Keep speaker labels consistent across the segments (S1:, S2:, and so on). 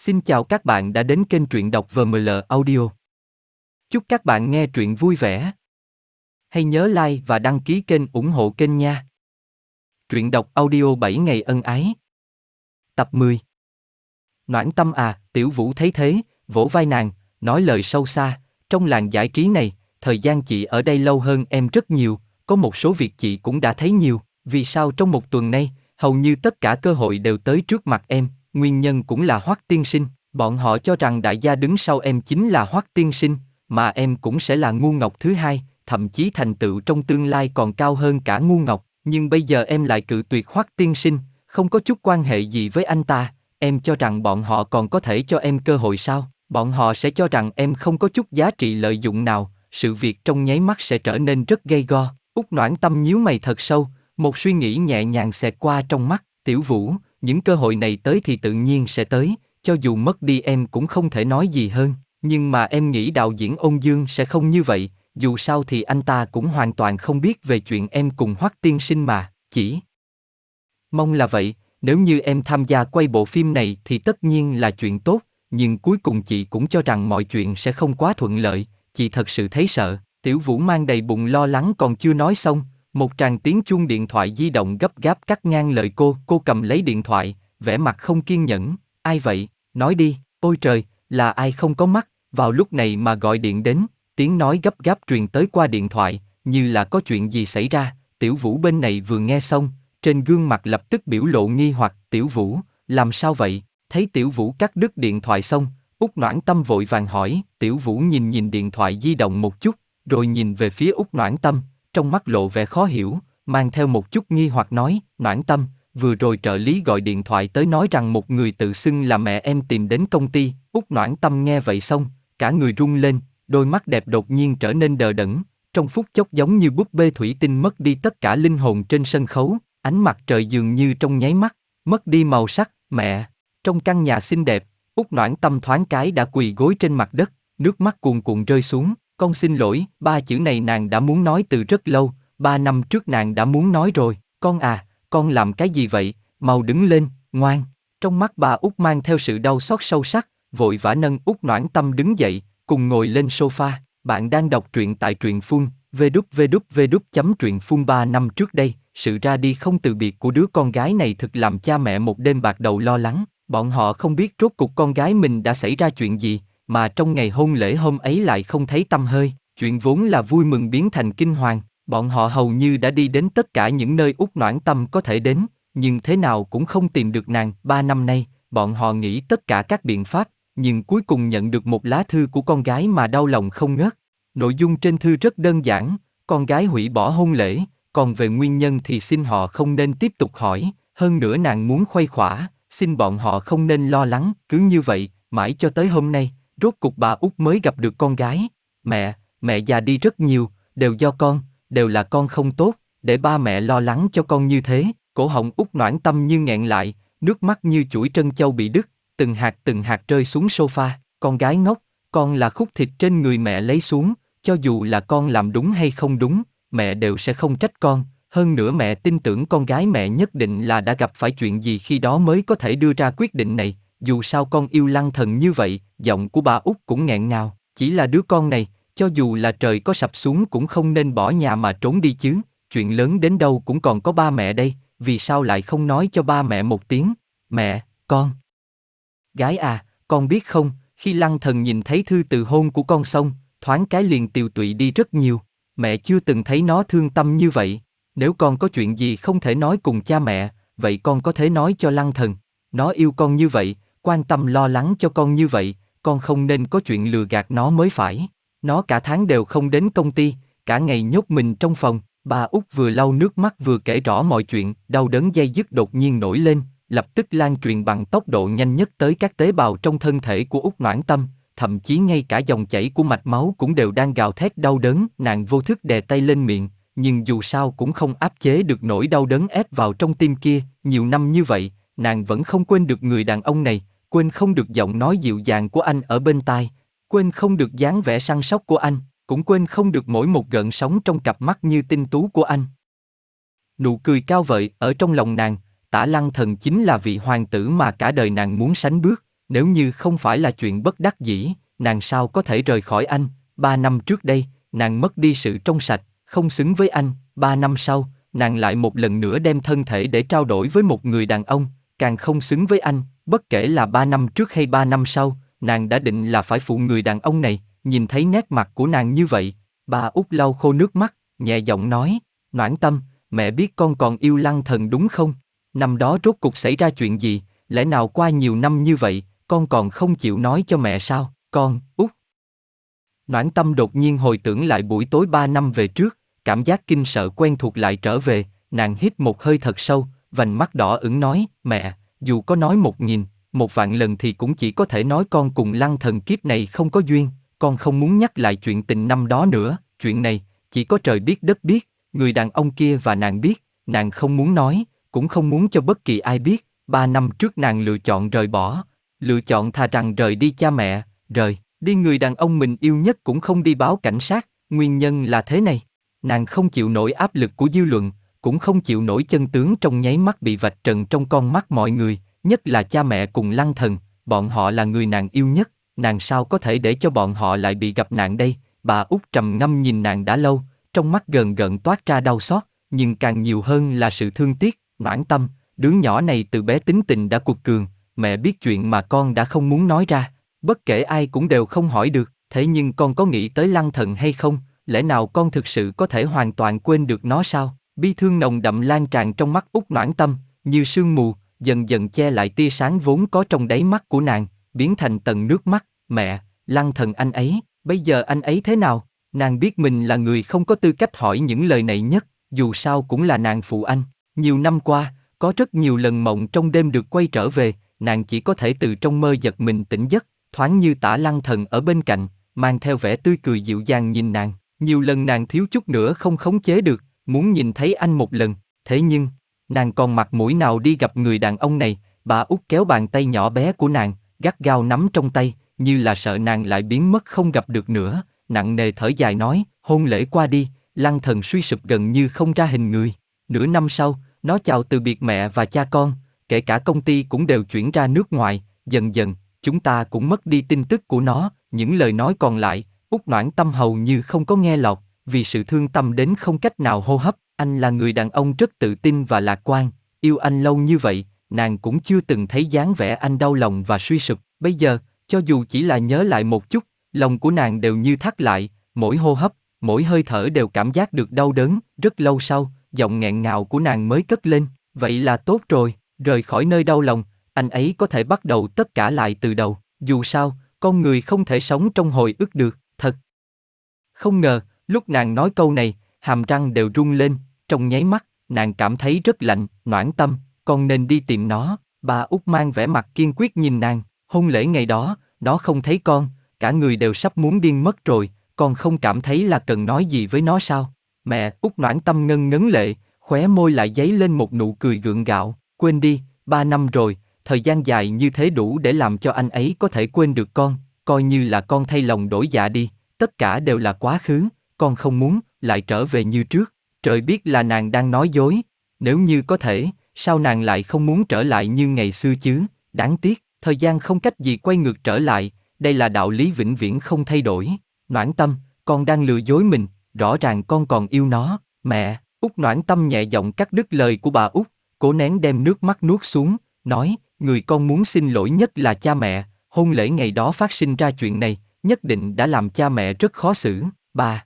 S1: Xin chào các bạn đã đến kênh truyện đọc VML Audio. Chúc các bạn nghe truyện vui vẻ. Hãy nhớ like và đăng ký kênh ủng hộ kênh nha. Truyện đọc audio 7 ngày ân ái. Tập 10. Noãn Tâm à, Tiểu Vũ thấy thế, vỗ vai nàng, nói lời sâu xa, trong làng giải trí này, thời gian chị ở đây lâu hơn em rất nhiều, có một số việc chị cũng đã thấy nhiều, vì sao trong một tuần nay, hầu như tất cả cơ hội đều tới trước mặt em, nguyên nhân cũng là Hoắc tiên sinh, bọn họ cho rằng đại gia đứng sau em chính là Hoắc tiên sinh, mà em cũng sẽ là ngu ngọc thứ hai, thậm chí thành tựu trong tương lai còn cao hơn cả ngu ngọc, nhưng bây giờ em lại cự tuyệt Hoắc tiên sinh, không có chút quan hệ gì với anh ta. Em cho rằng bọn họ còn có thể cho em cơ hội sao? Bọn họ sẽ cho rằng em không có chút giá trị lợi dụng nào, sự việc trong nháy mắt sẽ trở nên rất gay go. Út Noãn Tâm nhíu mày thật sâu, một suy nghĩ nhẹ nhàng xẹt qua trong mắt. Tiểu Vũ, những cơ hội này tới thì tự nhiên sẽ tới, cho dù mất đi em cũng không thể nói gì hơn. Nhưng mà em nghĩ đạo diễn Ôn Dương sẽ không như vậy, dù sao thì anh ta cũng hoàn toàn không biết về chuyện em cùng Hoắc tiên sinh mà, chỉ mong là vậy. Nếu như em tham gia quay bộ phim này thì tất nhiên là chuyện tốt, nhưng cuối cùng chị cũng cho rằng mọi chuyện sẽ không quá thuận lợi, chị thật sự thấy sợ. Tiểu Vũ mang đầy bụng lo lắng còn chưa nói xong, một tràng tiếng chuông điện thoại di động gấp gáp cắt ngang lời cô cầm lấy điện thoại, vẻ mặt không kiên nhẫn, ai vậy, nói đi, ôi trời, là ai không có mắt, vào lúc này mà gọi điện đến, tiếng nói gấp gáp truyền tới qua điện thoại, như là có chuyện gì xảy ra. Tiểu Vũ bên này vừa nghe xong, trên gương mặt lập tức biểu lộ nghi hoặc. Tiểu Vũ, làm sao vậy? Thấy Tiểu Vũ cắt đứt điện thoại xong, Út Noãn Tâm vội vàng hỏi. Tiểu Vũ nhìn điện thoại di động một chút, rồi nhìn về phía Út Noãn Tâm, trong mắt lộ vẻ khó hiểu, mang theo một chút nghi hoặc nói, Noãn Tâm, vừa rồi trợ lý gọi điện thoại tới nói rằng một người tự xưng là mẹ em tìm đến công ty. Út Noãn Tâm nghe vậy xong, cả người run lên, đôi mắt đẹp đột nhiên trở nên đờ đẫn, trong phút chốc giống như búp bê thủy tinh mất đi tất cả linh hồn trên sân khấu, ánh mặt trời dường như trong nháy mắt mất đi màu sắc. Mẹ, trong căn nhà xinh đẹp, Út Noãn Tâm thoáng cái đã quỳ gối trên mặt đất, nước mắt cuồn cuộn rơi xuống. Con xin lỗi, ba chữ này nàng đã muốn nói từ rất lâu, 3 năm trước nàng đã muốn nói rồi. Con à, con làm cái gì vậy, mau đứng lên, ngoan. Trong mắt bà Út mang theo sự đau xót sâu sắc, vội vã nâng Út Noãn Tâm đứng dậy, cùng ngồi lên sofa. Bạn đang đọc truyện tại truyện phun, www.truyện phun. 3 năm trước đây, sự ra đi không từ biệt của đứa con gái này thực làm cha mẹ một đêm bạc đầu lo lắng. Bọn họ không biết rốt cuộc con gái mình đã xảy ra chuyện gì, mà trong ngày hôn lễ hôm ấy lại không thấy tăm hơi. Chuyện vốn là vui mừng biến thành kinh hoàng. Bọn họ hầu như đã đi đến tất cả những nơi Út Noãn Tâm có thể đến, nhưng thế nào cũng không tìm được nàng. 3 năm nay, bọn họ nghĩ tất cả các biện pháp, nhưng cuối cùng nhận được một lá thư của con gái mà đau lòng không ngớt. Nội dung trên thư rất đơn giản, con gái hủy bỏ hôn lễ, còn về nguyên nhân thì xin họ không nên tiếp tục hỏi, hơn nữa nàng muốn khuây khỏa, xin bọn họ không nên lo lắng. Cứ như vậy, mãi cho tới hôm nay, rốt cục bà Út mới gặp được con gái. Mẹ già đi rất nhiều, đều do con, đều là con không tốt, để ba mẹ lo lắng cho con như thế. Cổ họng Út Noãn Tâm như nghẹn lại, nước mắt như chuỗi trân châu bị đứt, từng hạt rơi xuống sofa. Con gái ngốc, con là khúc thịt trên người mẹ lấy xuống, cho dù là con làm đúng hay không đúng, mẹ đều sẽ không trách con. Hơn nữa mẹ tin tưởng con gái mẹ nhất định là đã gặp phải chuyện gì khi đó mới có thể đưa ra quyết định này. Dù sao con yêu Lăng Thần như vậy. Giọng của bà Út cũng nghẹn ngào. Chỉ là đứa con này, cho dù là trời có sập xuống cũng không nên bỏ nhà mà trốn đi chứ. Chuyện lớn đến đâu cũng còn có ba mẹ đây, vì sao lại không nói cho ba mẹ một tiếng? Mẹ, con gái à, con biết không, khi Lăng Thần nhìn thấy thư từ hôn của con xong, thoáng cái liền tiều tụy đi rất nhiều. Mẹ chưa từng thấy nó thương tâm như vậy. Nếu con có chuyện gì không thể nói cùng cha mẹ, vậy con có thể nói cho Lăng Thần. Nó yêu con như vậy, quan tâm lo lắng cho con như vậy, con không nên có chuyện lừa gạt nó mới phải. Nó cả tháng đều không đến công ty, cả ngày nhốt mình trong phòng. Bà Út vừa lau nước mắt vừa kể rõ mọi chuyện. Đau đớn day dứt đột nhiên nổi lên, lập tức lan truyền bằng tốc độ nhanh nhất tới các tế bào trong thân thể của Út Noãn Tâm, thậm chí ngay cả dòng chảy của mạch máu cũng đều đang gào thét đau đớn. Nàng vô thức đè tay lên miệng, nhưng dù sao cũng không áp chế được nỗi đau đớn ép vào trong tim kia. Nhiều năm như vậy, nàng vẫn không quên được người đàn ông này, quên không được giọng nói dịu dàng của anh ở bên tai, quên không được dáng vẻ săn sóc của anh, cũng quên không được mỗi một gợn sóng trong cặp mắt như tinh tú của anh. Nụ cười cao vời ở trong lòng nàng. Tả Lăng Thần chính là vị hoàng tử mà cả đời nàng muốn sánh bước, nếu như không phải là chuyện bất đắc dĩ, nàng sao có thể rời khỏi anh. 3 năm trước đây, nàng mất đi sự trong sạch, không xứng với anh. 3 năm sau, nàng lại một lần nữa đem thân thể để trao đổi với một người đàn ông, càng không xứng với anh. Bất kể là 3 năm trước hay 3 năm sau, nàng đã định là phải phụ người đàn ông này. Nhìn thấy nét mặt của nàng như vậy, bà Út lau khô nước mắt, nhẹ giọng nói, Noãn Tâm, mẹ biết con còn yêu Lăng Thần đúng không? Năm đó rốt cuộc xảy ra chuyện gì, lẽ nào qua nhiều năm như vậy, con còn không chịu nói cho mẹ sao? Con, Út. Noãn Tâm đột nhiên hồi tưởng lại buổi tối 3 năm về trước, cảm giác kinh sợ quen thuộc lại trở về, nàng hít một hơi thật sâu, vành mắt đỏ ửng nói, mẹ, dù có nói 1000, 1 vạn lần thì cũng chỉ có thể nói con cùng Lăng Thần kiếp này không có duyên, con không muốn nhắc lại chuyện tình năm đó nữa, chuyện này, chỉ có trời biết đất biết, người đàn ông kia và nàng biết, nàng không muốn nói, cũng không muốn cho bất kỳ ai biết. 3 năm trước nàng lựa chọn rời bỏ, lựa chọn thà rằng rời đi cha mẹ, rời đi người đàn ông mình yêu nhất cũng không đi báo cảnh sát, nguyên nhân là thế này. Nàng không chịu nổi áp lực của dư luận, cũng không chịu nổi chân tướng trong nháy mắt bị vạch trần trong con mắt mọi người, nhất là cha mẹ cùng Lăng Thần, bọn họ là người nàng yêu nhất, nàng sao có thể để cho bọn họ lại bị gặp nạn đây. Bà Út trầm ngâm nhìn nàng đã lâu, trong mắt gợn gợn toát ra đau xót, nhưng càng nhiều hơn là sự thương tiếc. Noãn Tâm, đứa nhỏ này từ bé tính tình đã cuột cường, mẹ biết chuyện mà con đã không muốn nói ra, bất kể ai cũng đều không hỏi được, thế nhưng con có nghĩ tới Lăng Thần hay không, lẽ nào con thực sự có thể hoàn toàn quên được nó sao? Bi thương nồng đậm lan tràn trong mắt Út Noãn Tâm, như sương mù, dần dần che lại tia sáng vốn có trong đáy mắt của nàng, biến thành tầng nước mắt. Mẹ, Lăng Thần anh ấy, bây giờ anh ấy thế nào? Nàng biết mình là người không có tư cách hỏi những lời này nhất, dù sao cũng là nàng phụ anh. Nhiều năm qua, có rất nhiều lần mộng trong đêm được quay trở về, nàng chỉ có thể từ trong mơ giật mình tỉnh giấc, thoáng như tả Lăng Thần ở bên cạnh, mang theo vẻ tươi cười dịu dàng nhìn nàng. Nhiều lần nàng thiếu chút nữa không khống chế được, muốn nhìn thấy anh một lần, thế nhưng, nàng còn mặt mũi nào đi gặp người đàn ông này. Bà Út kéo bàn tay nhỏ bé của nàng, gắt gao nắm trong tay, như là sợ nàng lại biến mất không gặp được nữa, nặng nề thở dài nói, hôn lễ qua đi, Lăng Thần suy sụp gần như không ra hình người. Nửa năm sau, nó chào từ biệt mẹ và cha con, kể cả công ty cũng đều chuyển ra nước ngoài, dần dần, chúng ta cũng mất đi tin tức của nó, những lời nói còn lại, Út Noãn Tâm hầu như không có nghe lọt, vì sự thương tâm đến không cách nào hô hấp. Anh là người đàn ông rất tự tin và lạc quan, yêu anh lâu như vậy, nàng cũng chưa từng thấy dáng vẻ anh đau lòng và suy sụp. Bây giờ, cho dù chỉ là nhớ lại một chút, lòng của nàng đều như thắt lại, mỗi hô hấp, mỗi hơi thở đều cảm giác được đau đớn. Rất lâu sau, giọng nghẹn ngào của nàng mới cất lên, vậy là tốt rồi, rời khỏi nơi đau lòng, anh ấy có thể bắt đầu tất cả lại từ đầu. Dù sao, con người không thể sống trong hồi ức được, thật. Không ngờ, lúc nàng nói câu này, hàm răng đều rung lên, trong nháy mắt, nàng cảm thấy rất lạnh. Noãn Tâm, con nên đi tìm nó. Bà Út mang vẻ mặt kiên quyết nhìn nàng, hôn lễ ngày đó, nó không thấy con, cả người đều sắp muốn điên mất rồi, con không cảm thấy là cần nói gì với nó sao? Mẹ, Út Noãn Tâm ngân ngấn lệ, khóe môi lại dấy lên một nụ cười gượng gạo, quên đi, 3 năm rồi, thời gian dài như thế đủ để làm cho anh ấy có thể quên được con, coi như là con thay lòng đổi dạ đi, tất cả đều là quá khứ, con không muốn lại trở về như trước. Trời biết là nàng đang nói dối, nếu như có thể, sao nàng lại không muốn trở lại như ngày xưa chứ? Đáng tiếc, thời gian không cách gì quay ngược trở lại, đây là đạo lý vĩnh viễn không thay đổi. Noãn Tâm, con đang lừa dối mình, rõ ràng con còn yêu nó. Mẹ, Út Noãn Tâm nhẹ giọng cắt đứt lời của bà Út, cố nén đem nước mắt nuốt xuống, nói, người con muốn xin lỗi nhất là cha mẹ, hôn lễ ngày đó phát sinh ra chuyện này, nhất định đã làm cha mẹ rất khó xử. Bà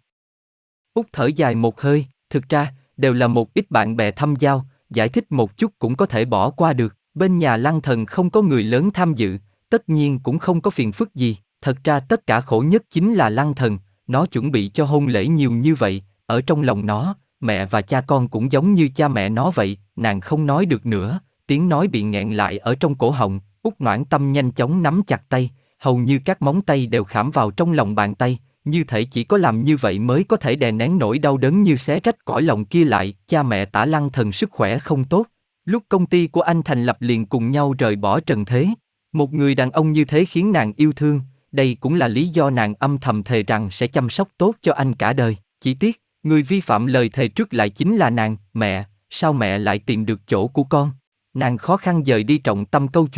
S1: Út thở dài một hơi, thực ra, đều là một ít bạn bè thăm giao, giải thích một chút cũng có thể bỏ qua được. Bên nhà Lăng Thần không có người lớn tham dự, tất nhiên cũng không có phiền phức gì. Thật ra tất cả khổ nhất chính là Lăng Thần, nó chuẩn bị cho hôn lễ nhiều như vậy, ở trong lòng nó, mẹ và cha con cũng giống như cha mẹ nó vậy. Nàng không nói được nữa, tiếng nói bị nghẹn lại ở trong cổ họng. Út Noãn Tâm nhanh chóng nắm chặt tay, hầu như các móng tay đều khảm vào trong lòng bàn tay, như thể chỉ có làm như vậy mới có thể đè nén nỗi đau đớn như xé rách cõi lòng kia lại. Cha mẹ Tả Lăng Thần sức khỏe không tốt, lúc công ty của anh thành lập liền cùng nhau rời bỏ trần thế. Một người đàn ông như thế khiến nàng yêu thương, đây cũng là lý do nàng âm thầm thề rằng sẽ chăm sóc tốt cho anh cả đời. Chỉ tiếc, người vi phạm lời thề trước lại chính là nàng. Mẹ, sao mẹ lại tìm được chỗ của con? Nàng khó khăn dời đi trọng tâm câu chuyện,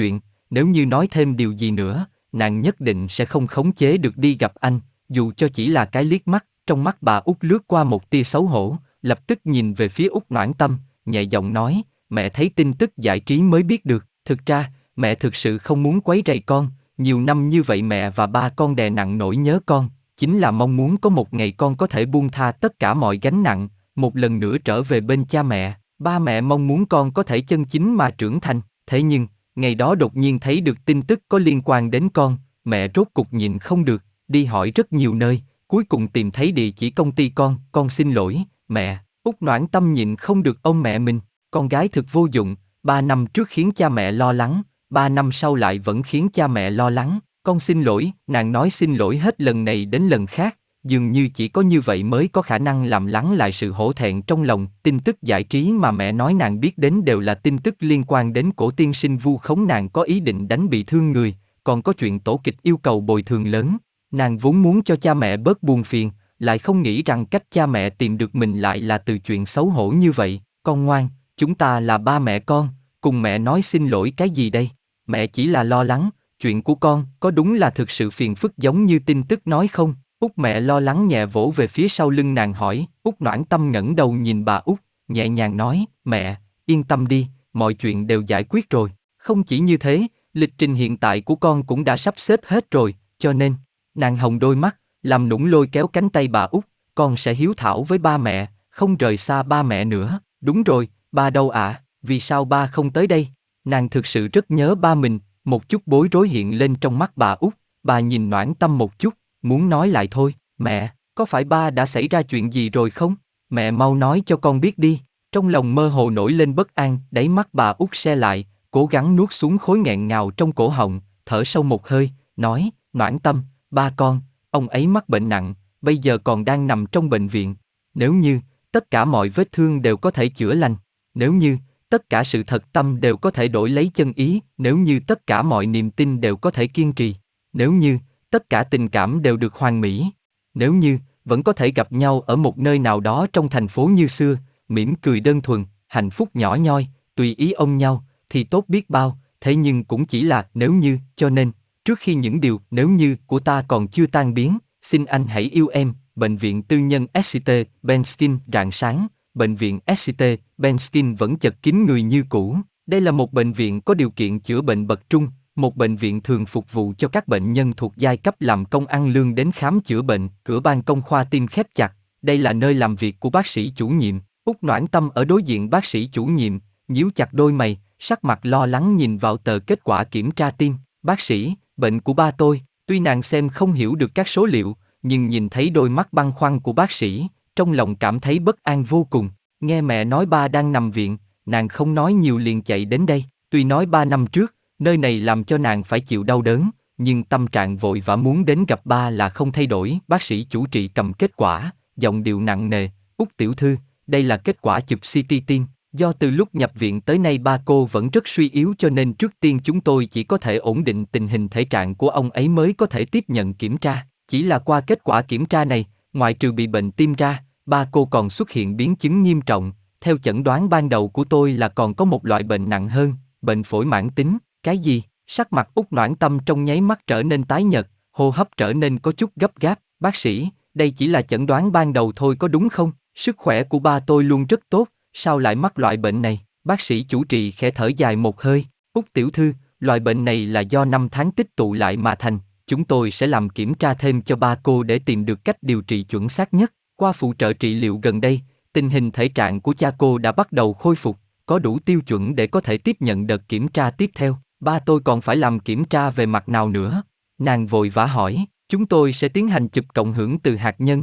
S1: nếu như nói thêm điều gì nữa, nàng nhất định sẽ không khống chế được đi gặp anh, dù cho chỉ là cái liếc mắt. Trong mắt bà Út lướt qua một tia xấu hổ, lập tức nhìn về phía Út Noãn Tâm, nhẹ giọng nói, mẹ thấy tin tức giải trí mới biết được, thực ra, mẹ thực sự không muốn quấy rầy con, nhiều năm như vậy mẹ và ba con đè nặng nỗi nhớ con, chính là mong muốn có một ngày con có thể buông tha tất cả mọi gánh nặng, một lần nữa trở về bên cha mẹ, ba mẹ mong muốn con có thể chân chính mà trưởng thành, thế nhưng, ngày đó đột nhiên thấy được tin tức có liên quan đến con, mẹ rốt cục nhịn không được, đi hỏi rất nhiều nơi, cuối cùng tìm thấy địa chỉ công ty con xin lỗi, mẹ. Út Noãn Tâm nhịn không được ôm mẹ mình, con gái thực vô dụng, 3 năm trước khiến cha mẹ lo lắng, 3 năm sau lại vẫn khiến cha mẹ lo lắng, con xin lỗi, nàng nói xin lỗi hết lần này đến lần khác, dường như chỉ có như vậy mới có khả năng làm lắng lại sự hổ thẹn trong lòng. Tin tức giải trí mà mẹ nói nàng biết đến đều là tin tức liên quan đến cổ tiên sinh vu khống nàng có ý định đánh bị thương người, còn có chuyện tổ kịch yêu cầu bồi thường lớn. Nàng vốn muốn cho cha mẹ bớt buồn phiền, lại không nghĩ rằng cách cha mẹ tìm được mình lại là từ chuyện xấu hổ như vậy. Con ngoan, chúng ta là ba mẹ con, cùng mẹ nói xin lỗi cái gì đây? Mẹ chỉ là lo lắng, chuyện của con có đúng là thực sự phiền phức giống như tin tức nói không? Út mẹ lo lắng nhẹ vỗ về phía sau lưng nàng hỏi. Út Noãn Tâm ngẩng đầu nhìn bà Út, nhẹ nhàng nói, mẹ, yên tâm đi, mọi chuyện đều giải quyết rồi. Không chỉ như thế, lịch trình hiện tại của con cũng đã sắp xếp hết rồi, cho nên, nàng hồng đôi mắt, làm nũng lôi kéo cánh tay bà Út, con sẽ hiếu thảo với ba mẹ, không rời xa ba mẹ nữa. Đúng rồi, ba đâu ạ? Vì sao ba không tới đây? Nàng thực sự rất nhớ ba mình, một chút bối rối hiện lên trong mắt bà Út, bà nhìn Noãn Tâm một chút, muốn nói lại thôi, mẹ, có phải ba đã xảy ra chuyện gì rồi không? Mẹ mau nói cho con biết đi. Trong lòng mơ hồ nổi lên bất an, đáy mắt bà Út se lại, cố gắng nuốt xuống khối nghẹn ngào trong cổ họng, thở sâu một hơi, nói, Noãn Tâm, ba con, ông ấy mắc bệnh nặng, bây giờ còn đang nằm trong bệnh viện. Nếu như, tất cả mọi vết thương đều có thể chữa lành, nếu như, tất cả sự thật tâm đều có thể đổi lấy chân ý, nếu như tất cả mọi niềm tin đều có thể kiên trì, nếu như, tất cả tình cảm đều được hoàn mỹ, nếu như, vẫn có thể gặp nhau ở một nơi nào đó trong thành phố như xưa, mỉm cười đơn thuần, hạnh phúc nhỏ nhoi, tùy ý ôm nhau, thì tốt biết bao, thế nhưng cũng chỉ là nếu như, cho nên, trước khi những điều nếu như của ta còn chưa tan biến, xin anh hãy yêu em. Bệnh viện tư nhân SCT Benstin rạng sáng, bệnh viện SCT Benstin vẫn chật kín người như cũ. Đây là một bệnh viện có điều kiện chữa bệnh bậc trung, một bệnh viện thường phục vụ cho các bệnh nhân thuộc giai cấp làm công ăn lương đến khám chữa bệnh. Cửa ban công khoa tim khép chặt, đây là nơi làm việc của bác sĩ chủ nhiệm. Út Noãn Tâm ở đối diện bác sĩ chủ nhiệm, nhíu chặt đôi mày, sắc mặt lo lắng nhìn vào tờ kết quả kiểm tra tim. Bác sĩ, bệnh của ba tôi, tuy nàng xem không hiểu được các số liệu, nhưng nhìn thấy đôi mắt băn khoăn của bác sĩ, trong lòng cảm thấy bất an vô cùng. Nghe mẹ nói ba đang nằm viện, nàng không nói nhiều liền chạy đến đây. Tuy nói 3 năm trước, nơi này làm cho nàng phải chịu đau đớn, nhưng tâm trạng vội vã muốn đến gặp ba là không thay đổi. Bác sĩ chủ trị cầm kết quả, giọng điệu nặng nề, Út tiểu thư, đây là kết quả chụp CT tim. Do từ lúc nhập viện tới nay ba cô vẫn rất suy yếu cho nên trước tiên chúng tôi chỉ có thể ổn định tình hình thể trạng của ông ấy mới có thể tiếp nhận kiểm tra. Chỉ là qua kết quả kiểm tra này, ngoại trừ bị bệnh tim ra, ba cô còn xuất hiện biến chứng nghiêm trọng. Theo chẩn đoán ban đầu của tôi là còn có một loại bệnh nặng hơn, bệnh phổi mãn tính. Cái gì? Sắc mặt Út Noãn Tâm trong nháy mắt trở nên tái nhợt, hô hấp trở nên có chút gấp gáp. Bác sĩ, đây chỉ là chẩn đoán ban đầu thôi có đúng không? Sức khỏe của ba tôi luôn rất tốt, sao lại mắc loại bệnh này? Bác sĩ chủ trì khẽ thở dài một hơi. Út tiểu thư, loại bệnh này là do 5 tháng tích tụ lại mà thành. Chúng tôi sẽ làm kiểm tra thêm cho ba cô để tìm được cách điều trị chuẩn xác nhất. Qua phụ trợ trị liệu gần đây, tình hình thể trạng của cha cô đã bắt đầu khôi phục, có đủ tiêu chuẩn để có thể tiếp nhận đợt kiểm tra tiếp theo. Ba tôi còn phải làm kiểm tra về mặt nào nữa? Nàng vội vã hỏi. Chúng tôi sẽ tiến hành chụp cộng hưởng từ hạt nhân,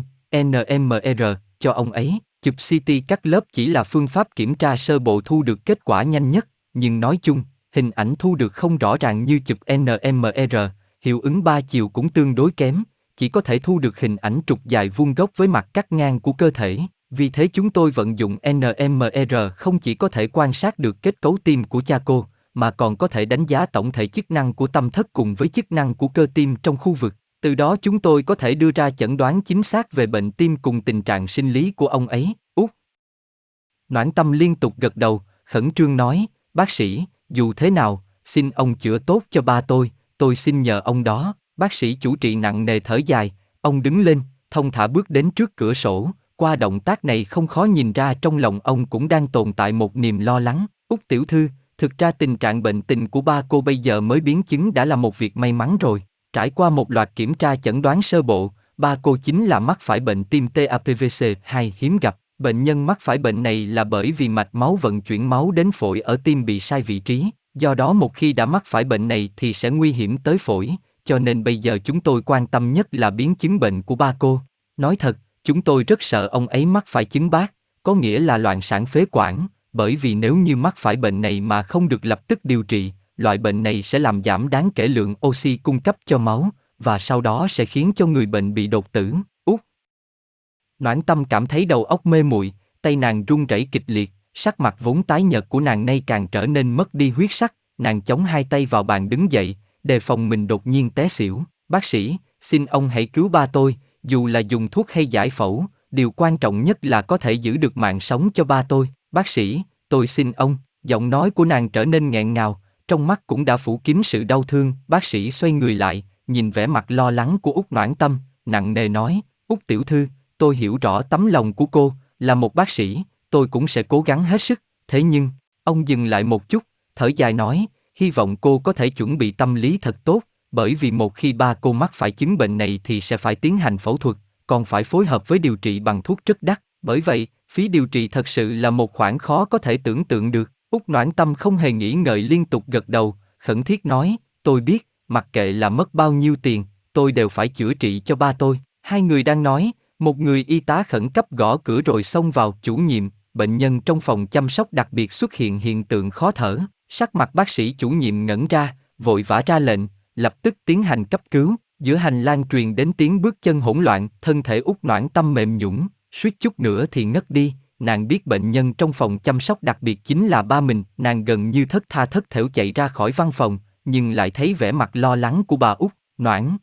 S1: NMR, cho ông ấy. Chụp CT cắt lớp chỉ là phương pháp kiểm tra sơ bộ thu được kết quả nhanh nhất, nhưng nói chung, hình ảnh thu được không rõ ràng như chụp NMR, hiệu ứng 3 chiều cũng tương đối kém, chỉ có thể thu được hình ảnh trục dài vuông góc với mặt cắt ngang của cơ thể. Vì thế chúng tôi vận dụng NMR không chỉ có thể quan sát được kết cấu tim của cha cô, mà còn có thể đánh giá tổng thể chức năng của tâm thất cùng với chức năng của cơ tim trong khu vực. Từ đó chúng tôi có thể đưa ra chẩn đoán chính xác về bệnh tim cùng tình trạng sinh lý của ông ấy. Út Noãn Tâm liên tục gật đầu, khẩn trương nói, bác sĩ, dù thế nào, Xin ông chữa tốt cho ba tôi xin nhờ ông đó. Bác sĩ chủ trị nặng nề thở dài, ông đứng lên, thong thả bước đến trước cửa sổ, qua động tác này không khó nhìn ra trong lòng ông cũng đang tồn tại một niềm lo lắng. Út tiểu thư, thực ra tình trạng bệnh tình của ba cô bây giờ mới biến chứng đã là một việc may mắn rồi. Trải qua một loạt kiểm tra chẩn đoán sơ bộ, ba cô chính là mắc phải bệnh tim TAPVC2 hiếm gặp. Bệnh nhân mắc phải bệnh này là bởi vì mạch máu vận chuyển máu đến phổi ở tim bị sai vị trí, do đó một khi đã mắc phải bệnh này thì sẽ nguy hiểm tới phổi, cho nên bây giờ chúng tôi quan tâm nhất là biến chứng bệnh của ba cô. Nói thật, chúng tôi rất sợ ông ấy mắc phải chứng BAC, có nghĩa là loạn sản phế quản, bởi vì nếu như mắc phải bệnh này mà không được lập tức điều trị, loại bệnh này sẽ làm giảm đáng kể lượng oxy cung cấp cho máu, và sau đó sẽ khiến cho người bệnh bị đột tử. Noãn Tâm cảm thấy đầu óc mê muội, tay nàng run rẩy kịch liệt, sắc mặt vốn tái nhợt của nàng nay càng trở nên mất đi huyết sắc, nàng chống hai tay vào bàn đứng dậy, đề phòng mình đột nhiên té xỉu. Bác sĩ, xin ông hãy cứu ba tôi, dù là dùng thuốc hay giải phẫu, điều quan trọng nhất là có thể giữ được mạng sống cho ba tôi. Bác sĩ, tôi xin ông. Giọng nói của nàng trở nên nghẹn ngào, trong mắt cũng đã phủ kín sự đau thương. Bác sĩ xoay người lại, nhìn vẻ mặt lo lắng của Út Noãn Tâm, nặng nề nói, Út tiểu thư, tôi hiểu rõ tấm lòng của cô, là một bác sĩ, tôi cũng sẽ cố gắng hết sức, thế nhưng, ông dừng lại một chút, thở dài nói, hy vọng cô có thể chuẩn bị tâm lý thật tốt, bởi vì một khi ba cô mắc phải chứng bệnh này thì sẽ phải tiến hành phẫu thuật, còn phải phối hợp với điều trị bằng thuốc rất đắt, bởi vậy, phí điều trị thật sự là một khoản khó có thể tưởng tượng được. Út Noãn Tâm không hề nghĩ ngợi liên tục gật đầu, khẩn thiết nói, tôi biết, mặc kệ là mất bao nhiêu tiền, tôi đều phải chữa trị cho ba tôi. Hai người đang nói, một người y tá khẩn cấp gõ cửa rồi xông vào. Chủ nhiệm, bệnh nhân trong phòng chăm sóc đặc biệt xuất hiện hiện tượng khó thở. Sắc mặt bác sĩ chủ nhiệm ngẩn ra, vội vã ra lệnh, lập tức tiến hành cấp cứu. Giữa hành lang truyền đến tiếng bước chân hỗn loạn, thân thể Út Noãn Tâm mềm nhũn, suýt chút nữa thì ngất đi. Nàng biết bệnh nhân trong phòng chăm sóc đặc biệt chính là ba mình. Nàng gần như thất tha thất thểu chạy ra khỏi văn phòng, nhưng lại thấy vẻ mặt lo lắng của bà Út. Noãn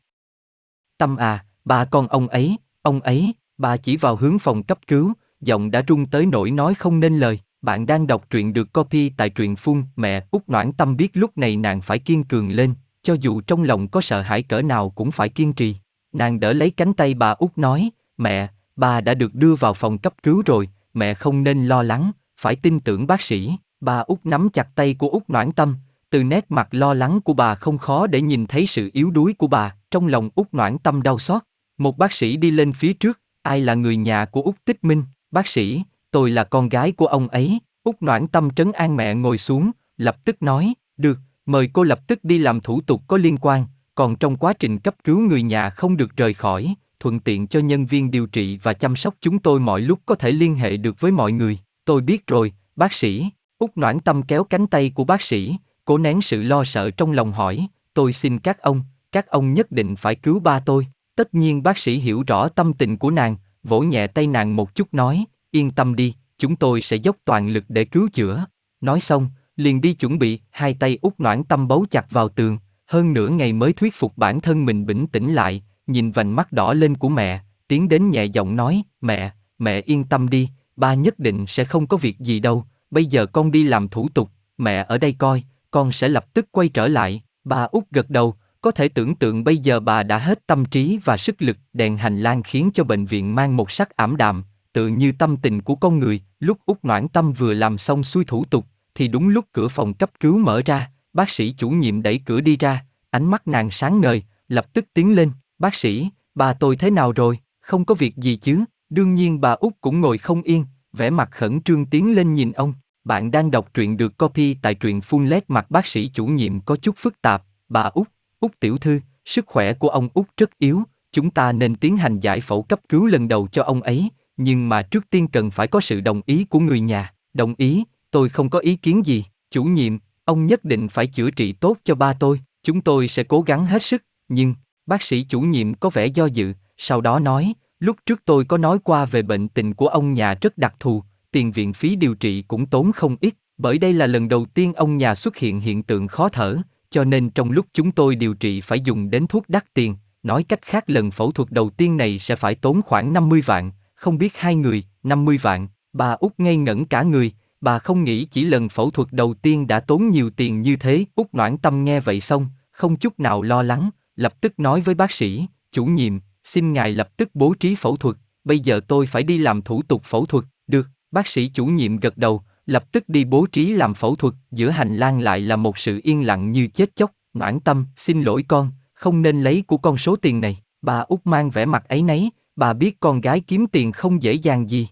S1: Tâm à, ba con ông ấy, bà chỉ vào hướng phòng cấp cứu, giọng đã run tới nỗi nói không nên lời. Bạn đang đọc truyện được copy tại truyện phun. Mẹ. Út Noãn Tâm biết lúc này nàng phải kiên cường lên, cho dù trong lòng có sợ hãi cỡ nào cũng phải kiên trì. Nàng đỡ lấy cánh tay bà Út nói, mẹ, bà đã được đưa vào phòng cấp cứu rồi, mẹ không nên lo lắng, phải tin tưởng bác sĩ. Bà Út nắm chặt tay của Út Noãn Tâm, từ nét mặt lo lắng của bà không khó để nhìn thấy sự yếu đuối của bà. Trong lòng Út Noãn Tâm đau xót. Một bác sĩ đi lên phía trước, ai là người nhà của Út Tích Minh? Bác sĩ, tôi là con gái của ông ấy. Út Noãn Tâm trấn an mẹ ngồi xuống, lập tức nói, được, mời cô lập tức đi làm thủ tục có liên quan, còn trong quá trình cấp cứu người nhà không được rời khỏi, thuận tiện cho nhân viên điều trị và chăm sóc chúng tôi mọi lúc có thể liên hệ được với mọi người. Tôi biết rồi, bác sĩ. Út Noãn Tâm kéo cánh tay của bác sĩ, cố nén sự lo sợ trong lòng hỏi, tôi xin các ông nhất định phải cứu ba tôi. Tất nhiên bác sĩ hiểu rõ tâm tình của nàng, vỗ nhẹ tay nàng một chút nói, yên tâm đi, chúng tôi sẽ dốc toàn lực để cứu chữa. Nói xong, liền đi chuẩn bị. Hai tay Út Noãn Tâm bấu chặt vào tường, hơn nửa ngày mới thuyết phục bản thân mình bình tĩnh lại, nhìn vành mắt đỏ lên của mẹ, tiến đến nhẹ giọng nói, mẹ yên tâm đi, ba nhất định sẽ không có việc gì đâu, bây giờ con đi làm thủ tục, mẹ ở đây coi, con sẽ lập tức quay trở lại. Bà Út gật đầu, có thể tưởng tượng bây giờ bà đã hết tâm trí và sức lực. Đèn hành lang khiến cho bệnh viện mang một sắc ảm đạm, tự như tâm tình của con người. Lúc Út Noãn Tâm vừa làm xong xuôi thủ tục, thì đúng lúc cửa phòng cấp cứu mở ra, bác sĩ chủ nhiệm đẩy cửa đi ra, ánh mắt nàng sáng ngời, lập tức tiến lên, bác sĩ, bà tôi thế nào rồi, không có việc gì chứ? Đương nhiên bà Út cũng ngồi không yên, vẻ mặt khẩn trương tiến lên nhìn ông. Bạn đang đọc truyện được copy tại truyện Full. Mặt bác sĩ chủ nhiệm có chút phức tạp, bà Út tiểu thư, sức khỏe của ông Út rất yếu, chúng ta nên tiến hành giải phẫu cấp cứu lần đầu cho ông ấy, nhưng mà trước tiên cần phải có sự đồng ý của người nhà. Đồng ý, tôi không có ý kiến gì. Chủ nhiệm, ông nhất định phải chữa trị tốt cho ba tôi, chúng tôi sẽ cố gắng hết sức, nhưng, bác sĩ chủ nhiệm có vẻ do dự, sau đó nói, lúc trước tôi có nói qua về bệnh tình của ông nhà rất đặc thù, tiền viện phí điều trị cũng tốn không ít, bởi đây là lần đầu tiên ông nhà xuất hiện hiện tượng khó thở, cho nên trong lúc chúng tôi điều trị phải dùng đến thuốc đắt tiền, nói cách khác lần phẫu thuật đầu tiên này sẽ phải tốn khoảng 50 vạn, không biết hai người, 50 vạn, bà Út ngây ngẩn cả người, bà không nghĩ chỉ lần phẫu thuật đầu tiên đã tốn nhiều tiền như thế. Út Noãn Tâm nghe vậy xong, không chút nào lo lắng, lập tức nói với bác sĩ, chủ nhiệm, xin ngài lập tức bố trí phẫu thuật, bây giờ tôi phải đi làm thủ tục phẫu thuật. Được, bác sĩ chủ nhiệm gật đầu, lập tức đi bố trí làm phẫu thuật. Giữa hành lang lại là một sự yên lặng như chết chóc. Noãn Tâm, xin lỗi con, không nên lấy của con số tiền này. Bà Út mang vẻ mặt áy náy, bà biết con gái kiếm tiền không dễ dàng gì.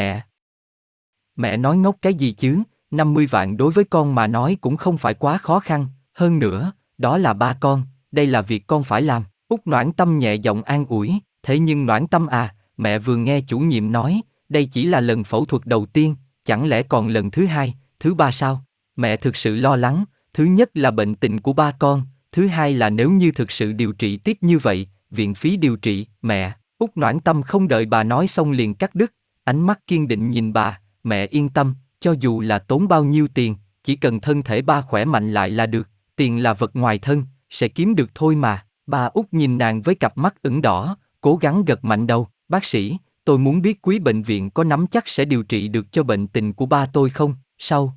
S1: Mẹ nói ngốc cái gì chứ, 50 vạn đối với con mà nói cũng không phải quá khó khăn, hơn nữa, đó là ba con, đây là việc con phải làm. Út Noãn Tâm nhẹ giọng an ủi, thế nhưng Noãn Tâm à, mẹ vừa nghe chủ nhiệm nói, đây chỉ là lần phẫu thuật đầu tiên, chẳng lẽ còn lần thứ hai, thứ ba sao? Mẹ thực sự lo lắng, thứ nhất là bệnh tình của ba con, thứ hai là nếu như thực sự điều trị tiếp như vậy, viện phí điều trị, mẹ. Út Noãn Tâm không đợi bà nói xong liền cắt đứt, ánh mắt kiên định nhìn bà, mẹ yên tâm, cho dù là tốn bao nhiêu tiền, chỉ cần thân thể ba khỏe mạnh lại là được, tiền là vật ngoài thân, sẽ kiếm được thôi mà. Bà Út nhìn nàng với cặp mắt ửng đỏ, cố gắng gật mạnh đầu, bác sĩ, tôi muốn biết quý bệnh viện có nắm chắc sẽ điều trị được cho bệnh tình của ba tôi không? Sau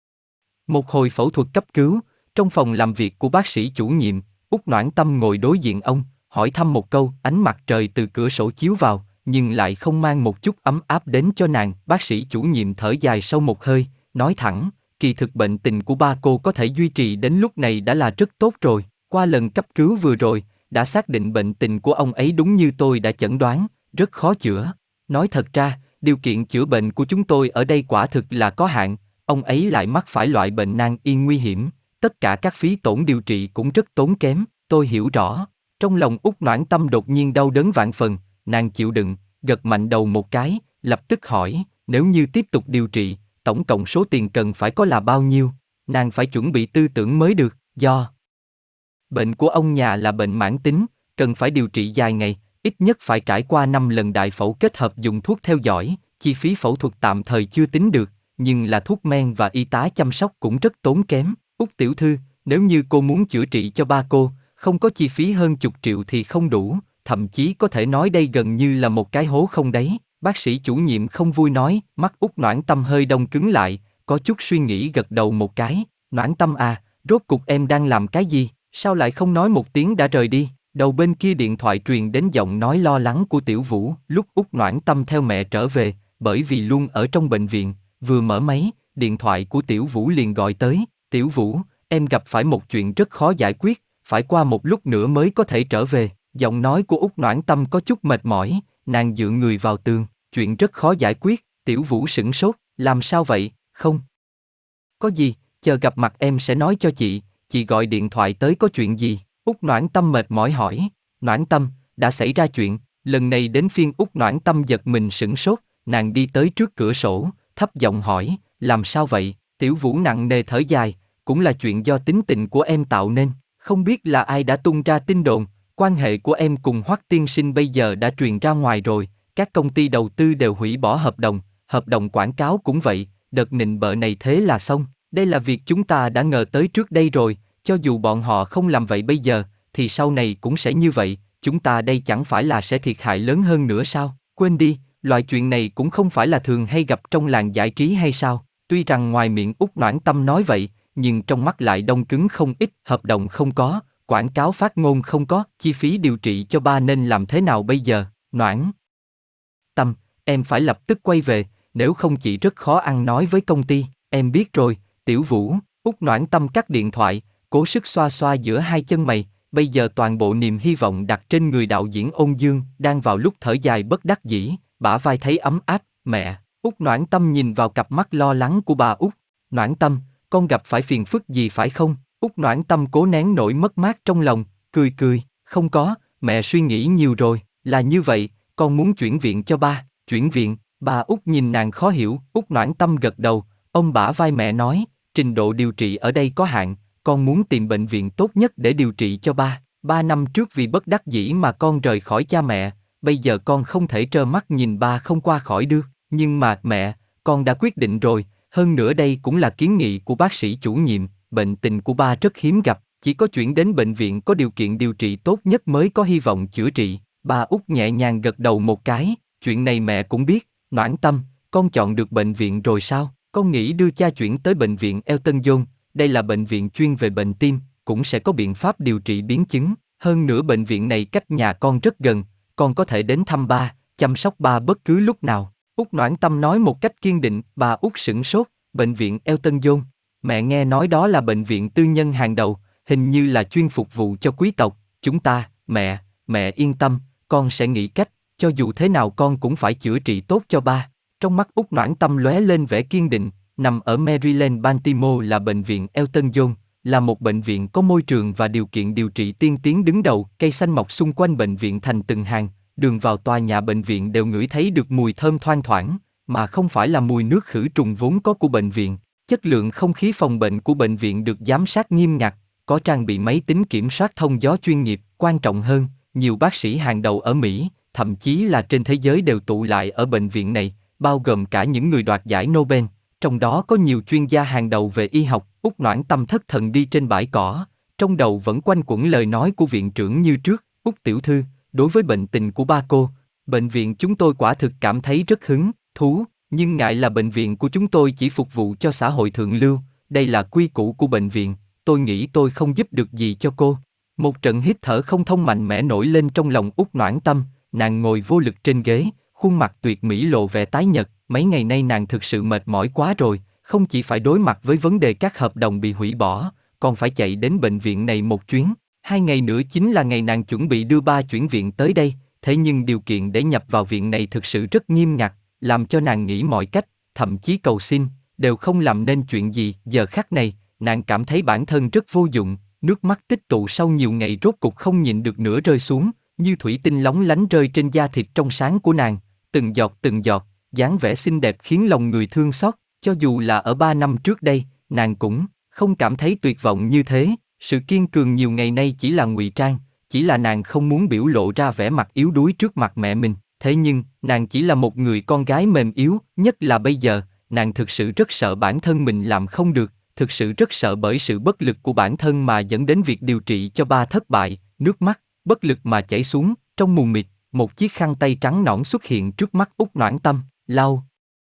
S1: một hồi phẫu thuật cấp cứu, trong phòng làm việc của bác sĩ chủ nhiệm, Út Noãn Tâm ngồi đối diện ông, hỏi thăm một câu, ánh mặt trời từ cửa sổ chiếu vào, nhưng lại không mang một chút ấm áp đến cho nàng. Bác sĩ chủ nhiệm thở dài sâu một hơi, nói thẳng, kỳ thực bệnh tình của ba cô có thể duy trì đến lúc này đã là rất tốt rồi. Qua lần cấp cứu vừa rồi, đã xác định bệnh tình của ông ấy đúng như tôi đã chẩn đoán, rất khó chữa. Nói thật ra, điều kiện chữa bệnh của chúng tôi ở đây quả thực là có hạn, ông ấy lại mắc phải loại bệnh nan y nguy hiểm, tất cả các phí tổn điều trị cũng rất tốn kém, tôi hiểu rõ. Trong lòng Út Noãn Tâm đột nhiên đau đớn vạn phần, nàng chịu đựng, gật mạnh đầu một cái, lập tức hỏi, nếu như tiếp tục điều trị, tổng cộng số tiền cần phải có là bao nhiêu? Nàng phải chuẩn bị tư tưởng mới được, do bệnh của ông nhà là bệnh mãn tính, cần phải điều trị dài ngày, ít nhất phải trải qua 5 lần đại phẫu kết hợp dùng thuốc theo dõi, chi phí phẫu thuật tạm thời chưa tính được, nhưng là thuốc men và y tá chăm sóc cũng rất tốn kém. Út tiểu thư, nếu như cô muốn chữa trị cho ba cô, không có chi phí hơn chục triệu thì không đủ, thậm chí có thể nói đây gần như là một cái hố không đáy. Bác sĩ chủ nhiệm không vui nói, mắt Út Noãn Tâm hơi đông cứng lại, có chút suy nghĩ gật đầu một cái. Noãn Tâm à, rốt cục em đang làm cái gì, sao lại không nói một tiếng đã rời đi? Đầu bên kia điện thoại truyền đến giọng nói lo lắng của Tiểu Vũ. Lúc Út Noãn Tâm theo mẹ trở về, bởi vì luôn ở trong bệnh viện, vừa mở máy, điện thoại của Tiểu Vũ liền gọi tới. Tiểu Vũ, em gặp phải một chuyện rất khó giải quyết, phải qua một lúc nữa mới có thể trở về. Giọng nói của Út Noãn Tâm có chút mệt mỏi, nàng dựa người vào tường, chuyện rất khó giải quyết. Tiểu Vũ sửng sốt, làm sao vậy? Không có gì, chờ gặp mặt em sẽ nói cho chị gọi điện thoại tới có chuyện gì? Út Noãn Tâm mệt mỏi hỏi. Noãn Tâm, đã xảy ra chuyện. Lần này đến phiên Út Noãn Tâm giật mình sửng sốt, nàng đi tới trước cửa sổ, thấp giọng hỏi, làm sao vậy? Tiểu Vũ nặng nề thở dài, cũng là chuyện do tính tình của em tạo nên, không biết là ai đã tung ra tin đồn, quan hệ của em cùng Hoắc tiên sinh bây giờ đã truyền ra ngoài rồi, các công ty đầu tư đều hủy bỏ hợp đồng quảng cáo cũng vậy, đợt nịnh bợ này thế là xong, đây là việc chúng ta đã ngờ tới trước đây rồi, cho dù bọn họ không làm vậy bây giờ, thì sau này cũng sẽ như vậy, chúng ta đây chẳng phải là sẽ thiệt hại lớn hơn nữa sao? Quên đi, loại chuyện này cũng không phải là thường hay gặp trong làng giải trí hay sao? Tuy rằng ngoài miệng Út Noãn Tâm nói vậy, nhưng trong mắt lại đông cứng không ít, hợp đồng không có, quảng cáo phát ngôn không có, chi phí điều trị cho ba nên làm thế nào bây giờ? Noãn Tâm, em phải lập tức quay về, nếu không chị rất khó ăn nói với công ty, em biết rồi, Tiểu Vũ. Út Noãn Tâm cắt điện thoại, cố sức xoa xoa giữa hai chân mày, bây giờ toàn bộ niềm hy vọng đặt trên người đạo diễn Ôn Dương, đang vào lúc thở dài bất đắc dĩ, bả vai thấy ấm áp, mẹ. Út Noãn Tâm nhìn vào cặp mắt lo lắng của bà Út. Noãn Tâm, con gặp phải phiền phức gì phải không? Út Noãn Tâm cố nén nỗi mất mát trong lòng, cười, không có, mẹ suy nghĩ nhiều rồi, là như vậy, con muốn chuyển viện cho ba. Chuyển viện? Bà Út nhìn nàng khó hiểu. Út Noãn Tâm gật đầu, ông bả vai mẹ nói, trình độ điều trị ở đây có hạn, con muốn tìm bệnh viện tốt nhất để điều trị cho ba. 3 năm trước vì bất đắc dĩ mà con rời khỏi cha mẹ, bây giờ con không thể trơ mắt nhìn ba không qua khỏi được, nhưng mà mẹ, con đã quyết định rồi, hơn nữa đây cũng là kiến nghị của bác sĩ chủ nhiệm, bệnh tình của ba rất hiếm gặp, chỉ có chuyển đến bệnh viện có điều kiện điều trị tốt nhất mới có hy vọng chữa trị. Bà Út nhẹ nhàng gật đầu một cái, chuyện này mẹ cũng biết. Noãn Tâm, con chọn được bệnh viện rồi sao? Con nghĩ đưa cha chuyển tới bệnh viện Elton John, đây là bệnh viện chuyên về bệnh tim, cũng sẽ có biện pháp điều trị biến chứng. Hơn nữa bệnh viện này cách nhà con rất gần, con có thể đến thăm ba, chăm sóc ba bất cứ lúc nào. Út Noãn Tâm nói một cách kiên định. Bà Út sửng sốt. Bệnh viện Elton John. Mẹ nghe nói đó là bệnh viện tư nhân hàng đầu, hình như là chuyên phục vụ cho quý tộc. Chúng ta, mẹ yên tâm, con sẽ nghĩ cách, cho dù thế nào con cũng phải chữa trị tốt cho ba. Trong mắt Út Noãn Tâm lóe lên vẻ kiên định. Nằm ở Maryland, Baltimore là bệnh viện Elton John, là một bệnh viện có môi trường và điều kiện điều trị tiên tiến đứng đầu. Cây xanh mọc xung quanh bệnh viện thành từng hàng, đường vào tòa nhà bệnh viện đều ngửi thấy được mùi thơm thoang thoảng, mà không phải là mùi nước khử trùng vốn có của bệnh viện. Chất lượng không khí phòng bệnh của bệnh viện được giám sát nghiêm ngặt, có trang bị máy tính kiểm soát thông gió chuyên nghiệp. Quan trọng hơn, nhiều bác sĩ hàng đầu ở Mỹ, thậm chí là trên thế giới đều tụ lại ở bệnh viện này, bao gồm cả những người đoạt giải Nobel, trong đó có nhiều chuyên gia hàng đầu về y học. Út Noãn Tâm thất thần đi trên bãi cỏ, trong đầu vẫn quanh quẩn lời nói của viện trưởng như trước. Út tiểu thư, đối với bệnh tình của ba cô, bệnh viện chúng tôi quả thực cảm thấy rất hứng thú, nhưng ngại là bệnh viện của chúng tôi chỉ phục vụ cho xã hội thượng lưu, đây là quy củ của bệnh viện, tôi nghĩ tôi không giúp được gì cho cô. Một trận hít thở không thông mạnh mẽ nổi lên trong lòng Út Noãn Tâm, nàng ngồi vô lực trên ghế, khuôn mặt tuyệt mỹ lộ vẻ tái nhợt. Mấy ngày nay nàng thực sự mệt mỏi quá rồi, không chỉ phải đối mặt với vấn đề các hợp đồng bị hủy bỏ, còn phải chạy đến bệnh viện này một chuyến. 2 ngày nữa chính là ngày nàng chuẩn bị đưa ba chuyển viện tới đây, thế nhưng điều kiện để nhập vào viện này thực sự rất nghiêm ngặt, làm cho nàng nghĩ mọi cách, thậm chí cầu xin, đều không làm nên chuyện gì. Giờ khắc này, nàng cảm thấy bản thân rất vô dụng, nước mắt tích tụ sau nhiều ngày rốt cục không nhịn được nữa rơi xuống, như thủy tinh lóng lánh rơi trên da thịt trong sáng của nàng, từng giọt, dáng vẻ xinh đẹp khiến lòng người thương xót. Cho dù là ở 3 năm trước đây, nàng cũng không cảm thấy tuyệt vọng như thế. Sự kiên cường nhiều ngày nay chỉ là ngụy trang, chỉ là nàng không muốn biểu lộ ra vẻ mặt yếu đuối trước mặt mẹ mình. Thế nhưng, nàng chỉ là một người con gái mềm yếu, nhất là bây giờ, nàng thực sự rất sợ bản thân mình làm không được, thực sự rất sợ bởi sự bất lực của bản thân mà dẫn đến việc điều trị cho ba thất bại. Nước mắt, bất lực mà chảy xuống. Trong mù mịt, một chiếc khăn tay trắng nõn xuất hiện trước mắt Út Noãn Tâm. Lau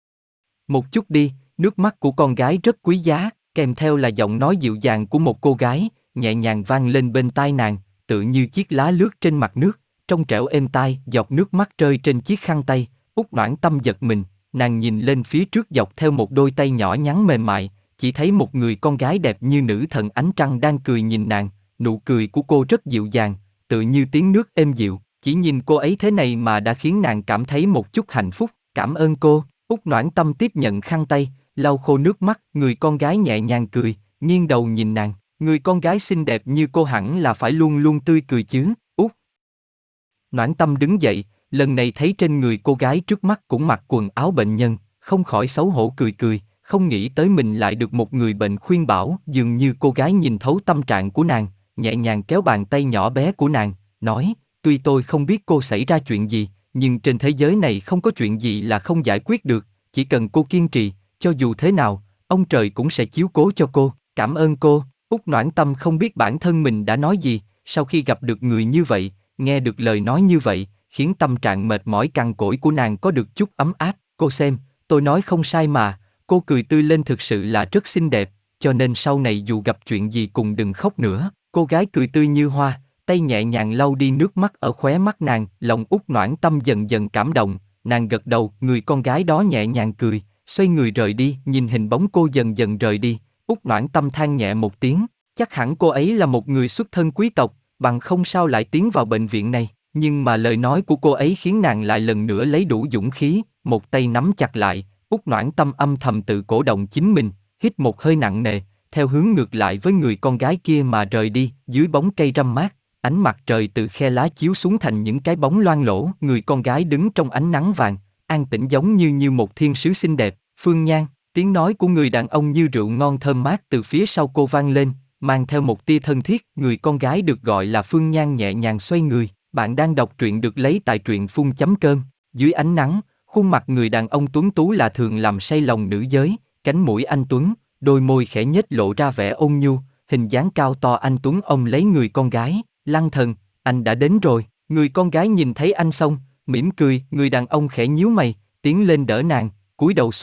S1: một chút đi, nước mắt của con gái rất quý giá, kèm theo là giọng nói dịu dàng của một cô gái, nhẹ nhàng vang lên bên tai nàng, tựa như chiếc lá lướt trên mặt nước, trong trẻo êm tai. Giọt nước mắt rơi trên chiếc khăn tay, Út Noãn Tâm giật mình, nàng nhìn lên phía trước dọc theo một đôi tay nhỏ nhắn mềm mại, chỉ thấy một người con gái đẹp như nữ thần ánh trăng đang cười nhìn nàng, nụ cười của cô rất dịu dàng, tựa như tiếng nước êm dịu, chỉ nhìn cô ấy thế này mà đã khiến nàng cảm thấy một chút hạnh phúc. Cảm ơn cô. Út Noãn Tâm tiếp nhận khăn tay, lau khô nước mắt. Người con gái nhẹ nhàng cười, nghiêng đầu nhìn nàng. Người con gái xinh đẹp như cô hẳn là phải luôn luôn tươi cười chứ. Út Noãn Tâm đứng dậy, lần này thấy trên người cô gái trước mắt cũng mặc quần áo bệnh nhân, không khỏi xấu hổ cười, không nghĩ tới mình lại được một người bệnh khuyên bảo. Dường như cô gái nhìn thấu tâm trạng của nàng, nhẹ nhàng kéo bàn tay nhỏ bé của nàng, nói, tuy tôi không biết cô xảy ra chuyện gì, nhưng trên thế giới này không có chuyện gì là không giải quyết được, chỉ cần cô kiên trì, cho dù thế nào, ông trời cũng sẽ chiếu cố cho cô. Cảm ơn cô. Út Noãn Tâm không biết bản thân mình đã nói gì, sau khi gặp được người như vậy, nghe được lời nói như vậy, khiến tâm trạng mệt mỏi cằn cỗi của nàng có được chút ấm áp. Cô xem, tôi nói không sai mà. Cô cười tươi lên, thực sự là rất xinh đẹp, cho nên sau này dù gặp chuyện gì cùng đừng khóc nữa. Cô gái cười tươi như hoa, tay nhẹ nhàng lau đi nước mắt ở khóe mắt nàng. Lòng Út Noãn Tâm dần dần cảm động, nàng gật đầu. Người con gái đó nhẹ nhàng cười, xoay người rời đi. Nhìn hình bóng cô dần dần rời đi, Út Noãn Tâm than nhẹ một tiếng, chắc hẳn cô ấy là một người xuất thân quý tộc, bằng không sao lại tiến vào bệnh viện này. Nhưng mà lời nói của cô ấy khiến nàng lại lần nữa lấy đủ dũng khí, một tay nắm chặt lại. Út Noãn Tâm âm thầm tự cổ động chính mình, hít một hơi nặng nề, theo hướng ngược lại với người con gái kia mà rời đi. Dưới bóng cây râm mát, ánh mặt trời từ khe lá chiếu xuống thành những cái bóng loang lổ. Người con gái đứng trong ánh nắng vàng, an tĩnh giống như một thiên sứ xinh đẹp. Phương Nhan. Tiếng nói của người đàn ông như rượu ngon thơm mát từ phía sau cô vang lên, mang theo một tia thân thiết. Người con gái được gọi là Phương Nhan nhẹ nhàng xoay người. Bạn đang đọc truyện được lấy tại truyện phun.com. Dưới ánh nắng, khuôn mặt người đàn ông tuấn tú là thường làm say lòng nữ giới, cánh mũi anh tuấn, đôi môi khẽ nhếch lộ ra vẻ ôn nhu, hình dáng cao to anh tuấn ôm lấy người con gái. Lăng thần, anh đã đến rồi. Người con gái nhìn thấy anh xong, mỉm cười. Người đàn ông khẽ nhíu mày, tiến lên đỡ nàng, cúi đầu xuống,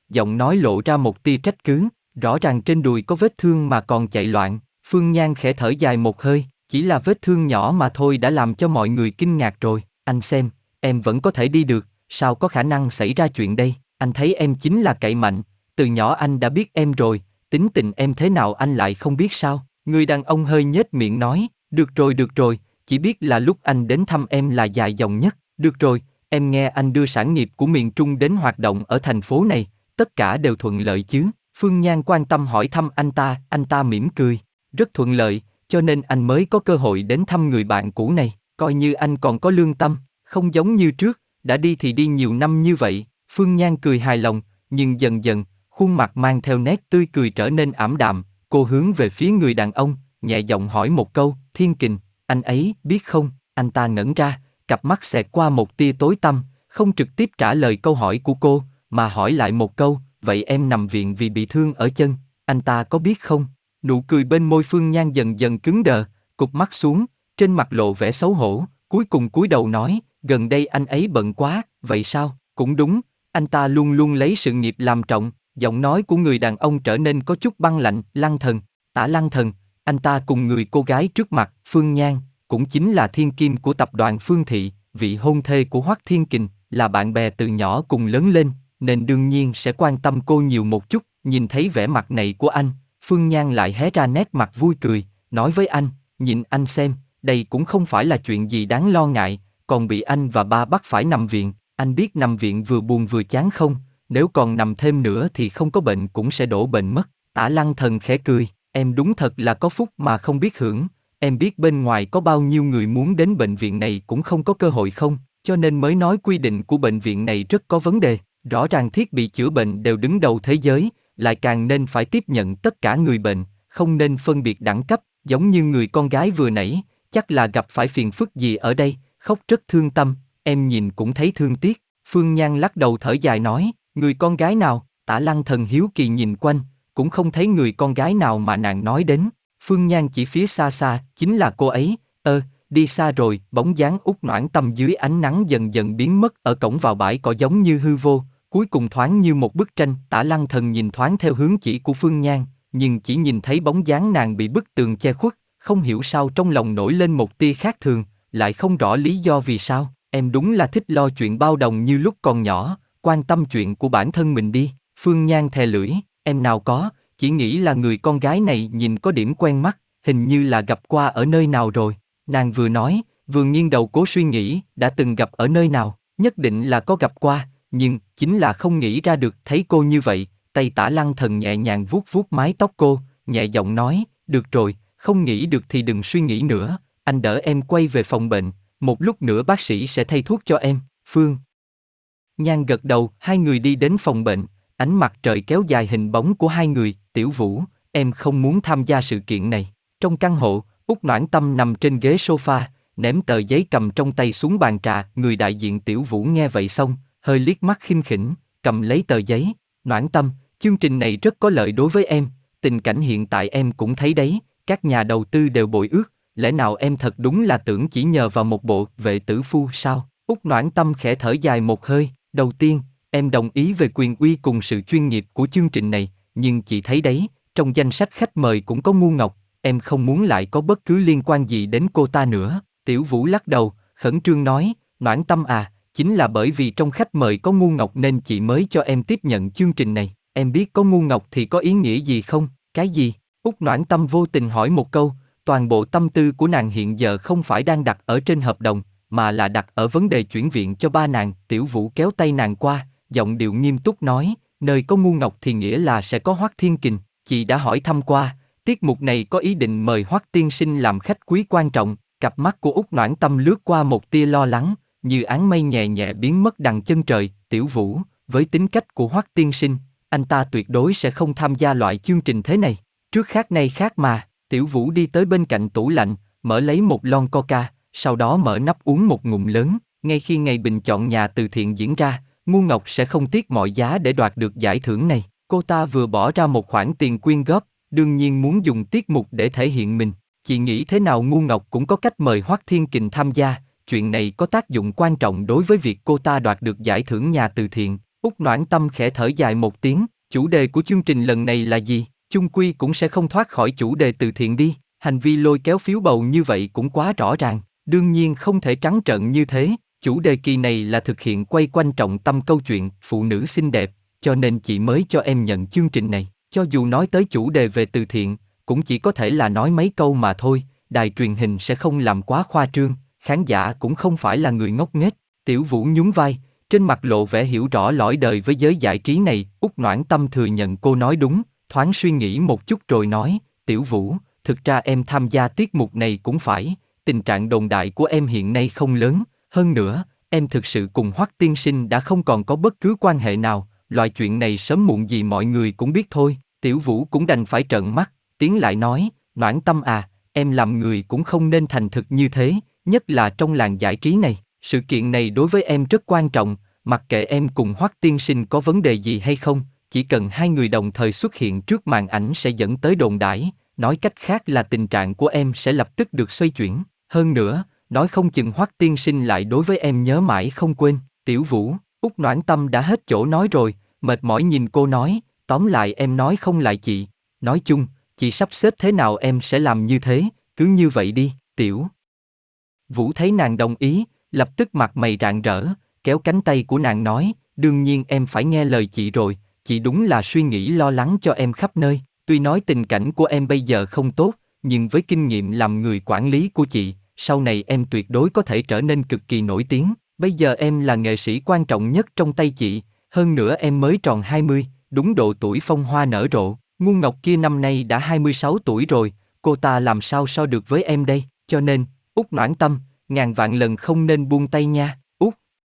S1: giọng nói lộ ra một tia trách cứ, rõ ràng trên đùi có vết thương mà còn chạy loạn. Phương Nhan khẽ thở dài một hơi, chỉ là vết thương nhỏ mà thôi đã làm cho mọi người kinh ngạc rồi. Anh xem, em vẫn có thể đi được, sao có khả năng xảy ra chuyện đây? Anh thấy em chính là cậy mạnh, từ nhỏ anh đã biết em rồi, tính tình em thế nào anh lại không biết sao? Người đàn ông hơi nhếch miệng nói, được rồi, chỉ biết là lúc anh đến thăm em là dài dòng nhất. Được rồi, em nghe anh đưa sản nghiệp của miền Trung đến hoạt động ở thành phố này, tất cả đều thuận lợi chứ? Phương Nhan quan tâm hỏi thăm anh ta mỉm cười, rất thuận lợi, cho nên anh mới có cơ hội đến thăm người bạn cũ này, coi như anh còn có lương tâm, không giống như trước, đã đi thì đi nhiều năm như vậy. Phương Nhan cười hài lòng, nhưng dần dần, khuôn mặt mang theo nét tươi cười trở nên ảm đạm, cô hướng về phía người đàn ông, nhẹ giọng hỏi một câu, Thiên Kình, anh ấy biết không? Anh ta ngẩn ra, cặp mắt xẹt qua một tia tối tăm, không trực tiếp trả lời câu hỏi của cô, mà hỏi lại một câu, vậy em nằm viện vì bị thương ở chân, anh ta có biết không? Nụ cười bên môi Phương Nhan dần dần cứng đờ, cụp mắt xuống, trên mặt lộ vẻ xấu hổ, cuối cùng cúi đầu nói, gần đây anh ấy bận quá, vậy sao? Cũng đúng, anh ta luôn luôn lấy sự nghiệp làm trọng. Giọng nói của người đàn ông trở nên có chút băng lạnh, Lăng Thần, Tả Lăng Thần, anh ta cùng người cô gái trước mặt, Phương Nhan, cũng chính là thiên kim của tập đoàn Phương Thị, vị hôn thê của Hoắc Thiên Kình, là bạn bè từ nhỏ cùng lớn lên, nên đương nhiên sẽ quan tâm cô nhiều một chút. Nhìn thấy vẻ mặt này của anh, Phương Nhan lại hé ra nét mặt vui cười, nói với anh, nhìn anh xem, đây cũng không phải là chuyện gì đáng lo ngại, còn bị anh và ba bắt phải nằm viện, anh biết nằm viện vừa buồn vừa chán không? Nếu còn nằm thêm nữa thì không có bệnh cũng sẽ đổ bệnh mất. Tả Lăng Thần khẽ cười, em đúng thật là có phúc mà không biết hưởng, em biết bên ngoài có bao nhiêu người muốn đến bệnh viện này cũng không có cơ hội không, cho nên mới nói quy định của bệnh viện này rất có vấn đề, rõ ràng thiết bị chữa bệnh đều đứng đầu thế giới, lại càng nên phải tiếp nhận tất cả người bệnh, không nên phân biệt đẳng cấp, giống như người con gái vừa nãy, chắc là gặp phải phiền phức gì ở đây, khóc rất thương tâm, em nhìn cũng thấy thương tiếc. Phương Nhan lắc đầu thở dài nói, người con gái nào? Tả Lăng Thần hiếu kỳ nhìn quanh, cũng không thấy người con gái nào mà nàng nói đến. Phương Nhan chỉ phía xa xa, chính là cô ấy, đi xa rồi. Bóng dáng Út Noãn Tâm dưới ánh nắng dần dần biến mất ở cổng vào bãi cỏ giống như hư vô, cuối cùng thoáng như một bức tranh. Tả Lăng Thần nhìn thoáng theo hướng chỉ của Phương Nhan, nhưng chỉ nhìn thấy bóng dáng nàng bị bức tường che khuất, không hiểu sao trong lòng nổi lên một tia khác thường, lại không rõ lý do vì sao. Em đúng là thích lo chuyện bao đồng như lúc còn nhỏ, quan tâm chuyện của bản thân mình đi. Phương Nhan thè lưỡi, em nào có, chỉ nghĩ là người con gái này nhìn có điểm quen mắt, hình như là gặp qua ở nơi nào rồi. Nàng vừa nói, vừa nghiêng đầu cố suy nghĩ, đã từng gặp ở nơi nào, nhất định là có gặp qua, nhưng chính là không nghĩ ra được. Thấy cô như vậy, tay Tả Lăng Thần nhẹ nhàng vuốt vuốt mái tóc cô, nhẹ giọng nói, được rồi, không nghĩ được thì đừng suy nghĩ nữa, anh đỡ em quay về phòng bệnh, một lúc nữa bác sĩ sẽ thay thuốc cho em. Phương Nhan gật đầu, hai người đi đến phòng bệnh, ánh mặt trời kéo dài hình bóng của hai người. Tiểu Vũ, em không muốn tham gia sự kiện này. Trong căn hộ, Út Noãn Tâm nằm trên ghế sofa, ném tờ giấy cầm trong tay xuống bàn trà. Người đại diện Tiểu Vũ nghe vậy xong, hơi liếc mắt khinh khỉnh, cầm lấy tờ giấy. Noãn Tâm, chương trình này rất có lợi đối với em, tình cảnh hiện tại em cũng thấy đấy, các nhà đầu tư đều bội ước, lẽ nào em thật đúng là tưởng chỉ nhờ vào một bộ vệ tử phu sao? Út Noãn Tâm khẽ thở dài một hơi, đầu tiên, em đồng ý về quyền uy cùng sự chuyên nghiệp của chương trình này, nhưng chị thấy đấy, trong danh sách khách mời cũng có Ngu Ngọc, em không muốn lại có bất cứ liên quan gì đến cô ta nữa. Tiểu Vũ lắc đầu, khẩn trương nói, Noãn Tâm à, chính là bởi vì trong khách mời có Ngu Ngọc nên chị mới cho em tiếp nhận chương trình này, em biết có Ngu Ngọc thì có ý nghĩa gì không? Cái gì? Út Noãn Tâm vô tình hỏi một câu, toàn bộ tâm tư của nàng hiện giờ không phải đang đặt ở trên hợp đồng, mà là đặt ở vấn đề chuyển viện cho ba nàng. Tiểu Vũ kéo tay nàng qua, giọng điệu nghiêm túc nói, nơi có Ngu Ngọc thì nghĩa là sẽ có Hoắc Thiên Kình, chị đã hỏi thăm qua, tiết mục này có ý định mời Hoắc tiên sinh làm khách quý quan trọng. Cặp mắt của Út Noãn Tâm lướt qua một tia lo lắng, như áng mây nhẹ nhẹ biến mất đằng chân trời. Tiểu Vũ, với tính cách của Hoắc tiên sinh, anh ta tuyệt đối sẽ không tham gia loại chương trình thế này. Trước khác nay khác mà. Tiểu Vũ đi tới bên cạnh tủ lạnh, mở lấy một lon coca, sau đó mở nắp uống một ngụm lớn. Ngay khi ngày bình chọn nhà từ thiện diễn ra, Ngu Ngọc sẽ không tiếc mọi giá để đoạt được giải thưởng này. Cô ta vừa bỏ ra một khoản tiền quyên góp, đương nhiên muốn dùng tiết mục để thể hiện mình. Chị nghĩ thế nào Ngu Ngọc cũng có cách mời Hoắc Thiên Kình tham gia, chuyện này có tác dụng quan trọng đối với việc cô ta đoạt được giải thưởng nhà từ thiện. Úc Noãn Tâm khẽ thở dài một tiếng, chủ đề của chương trình lần này là gì? Chung quy cũng sẽ không thoát khỏi chủ đề từ thiện đi, hành vi lôi kéo phiếu bầu như vậy cũng quá rõ ràng, đương nhiên không thể trắng trợn như thế, chủ đề kỳ này là thực hiện quay quanh trọng tâm câu chuyện phụ nữ xinh đẹp, cho nên chị mới cho em nhận chương trình này, cho dù nói tới chủ đề về từ thiện, cũng chỉ có thể là nói mấy câu mà thôi, đài truyền hình sẽ không làm quá khoa trương, khán giả cũng không phải là người ngốc nghếch. Tiểu Vũ nhún vai, trên mặt lộ vẻ hiểu rõ lõi đời với giới giải trí này. Úc Noãn Tâm thừa nhận cô nói đúng, thoáng suy nghĩ một chút rồi nói, Tiểu Vũ, thực ra em tham gia tiết mục này cũng phải, tình trạng đồn đại của em hiện nay không lớn, hơn nữa, em thực sự cùng Hoắc tiên sinh đã không còn có bất cứ quan hệ nào, loại chuyện này sớm muộn gì mọi người cũng biết thôi. Tiểu Vũ cũng đành phải trợn mắt, tiến lại nói, Noãn Tâm à, em làm người cũng không nên thành thực như thế, nhất là trong làng giải trí này. Sự kiện này đối với em rất quan trọng, mặc kệ em cùng Hoắc tiên sinh có vấn đề gì hay không, chỉ cần hai người đồng thời xuất hiện trước màn ảnh sẽ dẫn tới đồn đãi, nói cách khác là tình trạng của em sẽ lập tức được xoay chuyển. Hơn nữa, nói không chừng Hoắc tiên sinh lại đối với em nhớ mãi không quên. Tiểu Vũ, Úc Noãn Tâm đã hết chỗ nói rồi, mệt mỏi nhìn cô nói, tóm lại em nói không lại chị, nói chung, chị sắp xếp thế nào em sẽ làm như thế, cứ như vậy đi. Tiểu Vũ thấy nàng đồng ý, lập tức mặt mày rạng rỡ, kéo cánh tay của nàng nói, đương nhiên em phải nghe lời chị rồi, chị đúng là suy nghĩ lo lắng cho em khắp nơi, tuy nói tình cảnh của em bây giờ không tốt, nhưng với kinh nghiệm làm người quản lý của chị, sau này em tuyệt đối có thể trở nên cực kỳ nổi tiếng, bây giờ em là nghệ sĩ quan trọng nhất trong tay chị, hơn nữa em mới tròn 20, đúng độ tuổi phong hoa nở rộ, ngu ngọc kia năm nay đã 26 tuổi rồi, cô ta làm sao so được với em đây, cho nên, Úc Noãn Tâm, ngàn vạn lần không nên buông tay nha, Úc.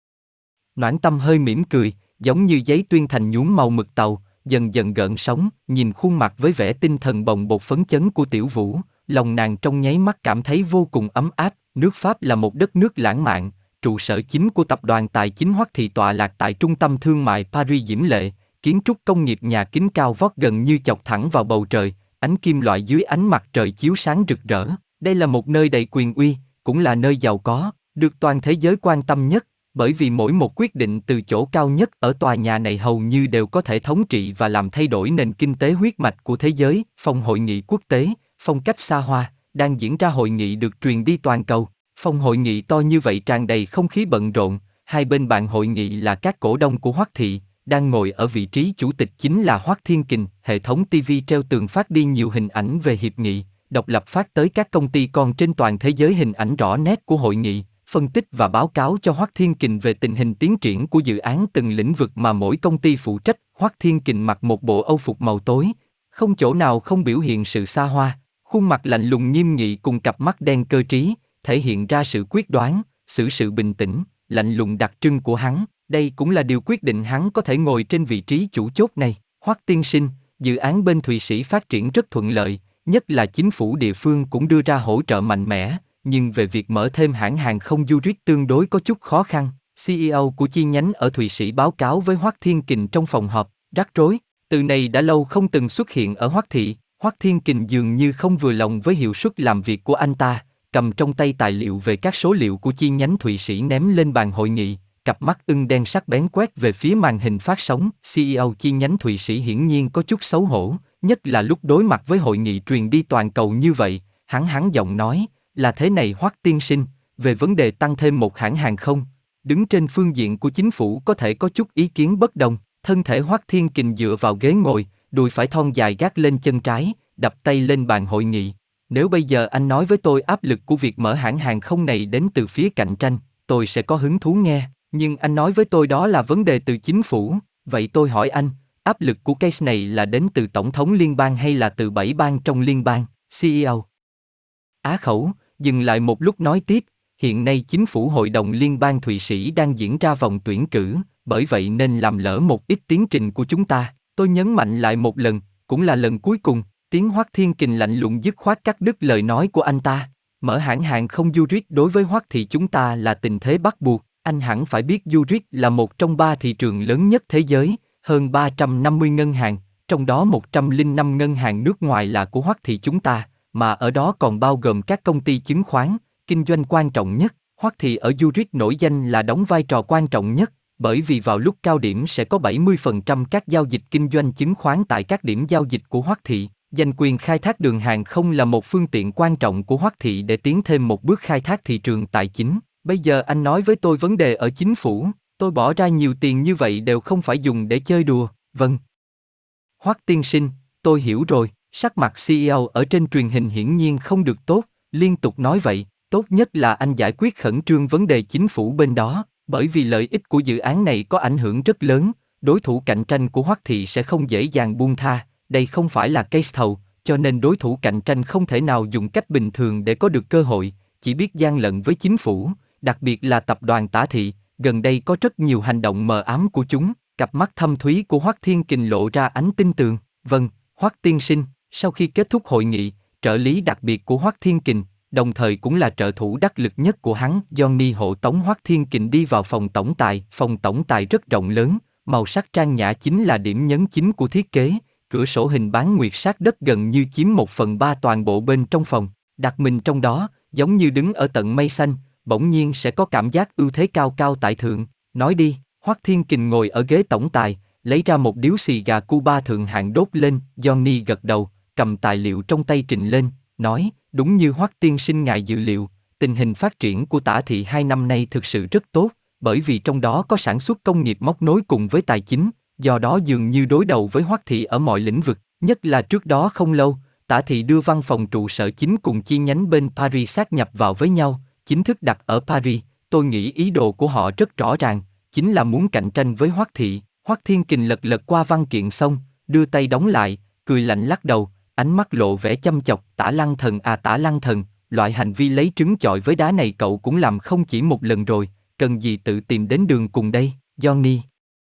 S1: Noãn Tâm hơi mỉm cười, giống như giấy tuyên thành nhuốm màu mực tàu, dần dần gợn sóng, nhìn khuôn mặt với vẻ tinh thần bồng bột phấn chấn của Tiểu Vũ, lòng nàng trong nháy mắt cảm thấy vô cùng ấm áp. Nước Pháp là một đất nước lãng mạn, trụ sở chính của tập đoàn tài chính Hoắc Thị tọa lạc tại trung tâm thương mại Paris diễm lệ, kiến trúc công nghiệp nhà kính cao vót gần như chọc thẳng vào bầu trời, ánh kim loại dưới ánh mặt trời chiếu sáng rực rỡ. Đây là một nơi đầy quyền uy, cũng là nơi giàu có, được toàn thế giới quan tâm nhất, bởi vì mỗi một quyết định từ chỗ cao nhất ở tòa nhà này hầu như đều có thể thống trị và làm thay đổi nền kinh tế huyết mạch của thế giới. Phòng hội nghị quốc tế, phong cách xa hoa, đang diễn ra hội nghị được truyền đi toàn cầu. Phòng hội nghị to như vậy tràn đầy không khí bận rộn, hai bên bàn hội nghị là các cổ đông của Hoắc Thị, đang ngồi ở vị trí chủ tịch chính là Hoắc Thiên Kình. Hệ thống TV treo tường phát đi nhiều hình ảnh về hiệp nghị, độc lập phát tới các công ty con trên toàn thế giới hình ảnh rõ nét của hội nghị, phân tích và báo cáo cho Hoắc Thiên Kình về tình hình tiến triển của dự án từng lĩnh vực mà mỗi công ty phụ trách. Hoắc Thiên Kình mặc một bộ âu phục màu tối, không chỗ nào không biểu hiện sự xa hoa, khuôn mặt lạnh lùng nghiêm nghị cùng cặp mắt đen cơ trí, thể hiện ra sự quyết đoán, xử sự bình tĩnh, lạnh lùng đặc trưng của hắn. Đây cũng là điều quyết định hắn có thể ngồi trên vị trí chủ chốt này. Hoắc tiên sinh, dự án bên Thụy Sĩ phát triển rất thuận lợi, nhất là chính phủ địa phương cũng đưa ra hỗ trợ mạnh mẽ, nhưng về việc mở thêm hãng hàng không Zurich tương đối có chút khó khăn. CEO của chi nhánh ở Thụy Sĩ báo cáo với Hoắc Thiên Kình trong phòng họp, rắc rối, từ này đã lâu không từng xuất hiện ở Hoắc Thị. Hoắc Thiên Kình dường như không vừa lòng với hiệu suất làm việc của anh ta, cầm trong tay tài liệu về các số liệu của chi nhánh Thụy Sĩ ném lên bàn hội nghị, cặp mắt ưng đen sắc bén quét về phía màn hình phát sóng. CEO chi nhánh Thụy Sĩ hiển nhiên có chút xấu hổ, nhất là lúc đối mặt với hội nghị truyền đi toàn cầu như vậy. Hắn giọng nói, là thế này Hoắc tiên sinh, về vấn đề tăng thêm một hãng hàng không, đứng trên phương diện của chính phủ có thể có chút ý kiến bất đồng. Thân thể Hoắc Thiên Kình dựa vào ghế ngồi, đùi phải thon dài gác lên chân trái, đập tay lên bàn hội nghị. Nếu bây giờ anh nói với tôi áp lực của việc mở hãng hàng không này đến từ phía cạnh tranh, tôi sẽ có hứng thú nghe. Nhưng anh nói với tôi đó là vấn đề từ chính phủ, vậy tôi hỏi anh, áp lực của case này là đến từ tổng thống liên bang hay là từ 7 bang trong liên bang? CEO á khẩu, dừng lại một lúc nói tiếp, hiện nay chính phủ Hội đồng Liên bang Thụy Sĩ đang diễn ra vòng tuyển cử, bởi vậy nên làm lỡ một ít tiến trình của chúng ta. Tôi nhấn mạnh lại một lần, cũng là lần cuối cùng. Tiếng Hoắc Thiên Kình lạnh lùng dứt khoát cắt đứt lời nói của anh ta. Mở hãng hàng không Zurich đối với Hoắc Thị chúng ta là tình thế bắt buộc. Anh hẳn phải biết Zurich là một trong 3 thị trường lớn nhất thế giới, hơn 350 ngân hàng, trong đó 105 ngân hàng nước ngoài là của Hoắc Thị chúng ta, mà ở đó còn bao gồm các công ty chứng khoán, kinh doanh quan trọng nhất. Hoắc Thị ở Zurich nổi danh là đóng vai trò quan trọng nhất, bởi vì vào lúc cao điểm sẽ có 70% các giao dịch kinh doanh chứng khoán tại các điểm giao dịch của Hoắc Thị. Giành quyền khai thác đường hàng không là một phương tiện quan trọng của Hoắc Thị để tiến thêm một bước khai thác thị trường tài chính. Bây giờ anh nói với tôi vấn đề ở chính phủ, tôi bỏ ra nhiều tiền như vậy đều không phải dùng để chơi đùa. Vâng. Hoắc tiên sinh, tôi hiểu rồi. Sắc mặt CEO ở trên truyền hình hiển nhiên không được tốt, liên tục nói vậy, tốt nhất là anh giải quyết khẩn trương vấn đề chính phủ bên đó, bởi vì lợi ích của dự án này có ảnh hưởng rất lớn, đối thủ cạnh tranh của Hoắc Thị sẽ không dễ dàng buông tha, đây không phải là case thầu, cho nên đối thủ cạnh tranh không thể nào dùng cách bình thường để có được cơ hội, chỉ biết gian lận với chính phủ, đặc biệt là tập đoàn Tả Thị, gần đây có rất nhiều hành động mờ ám của chúng, cặp mắt thâm thúy của Hoắc Thiên Kình lộ ra ánh tin tường, vâng, Hoắc tiên sinh. Sau khi kết thúc hội nghị, trợ lý đặc biệt của Hoắc Thiên Kình, đồng thời cũng là trợ thủ đắc lực nhất của hắn, Johnny hộ tống Hoắc Thiên Kình đi vào phòng tổng tài. Phòng tổng tài rất rộng lớn, màu sắc trang nhã chính là điểm nhấn chính của thiết kế, cửa sổ hình bán nguyệt sát đất gần như chiếm 1/3 toàn bộ bên trong phòng, đặt mình trong đó, giống như đứng ở tận mây xanh, bỗng nhiên sẽ có cảm giác ưu thế cao cao tại thượng. Nói đi, Hoắc Thiên Kình ngồi ở ghế tổng tài, lấy ra một điếu xì gà Cuba thượng hạng đốt lên, Johnny gật đầu, cầm tài liệu trong tay trình lên, nói, đúng như Hoắc tiên sinh ngài dự liệu, tình hình phát triển của Tả Thị 2 năm nay thực sự rất tốt, bởi vì trong đó có sản xuất công nghiệp móc nối cùng với tài chính, do đó dường như đối đầu với Hoắc Thị ở mọi lĩnh vực, nhất là trước đó không lâu, Tả Thị đưa văn phòng trụ sở chính cùng chi nhánh bên Paris sát nhập vào với nhau, chính thức đặt ở Paris, tôi nghĩ ý đồ của họ rất rõ ràng, chính là muốn cạnh tranh với Hoắc Thị. Hoắc Thiên Kình lật lật qua văn kiện xong, đưa tay đóng lại, cười lạnh lắc đầu, ánh mắt lộ vẻ chăm chọc. Tả Lăng Thần à, Tả Lăng Thần, loại hành vi lấy trứng chọi với đá này cậu cũng làm không chỉ một lần rồi, cần gì tự tìm đến đường cùng đây, Johnny.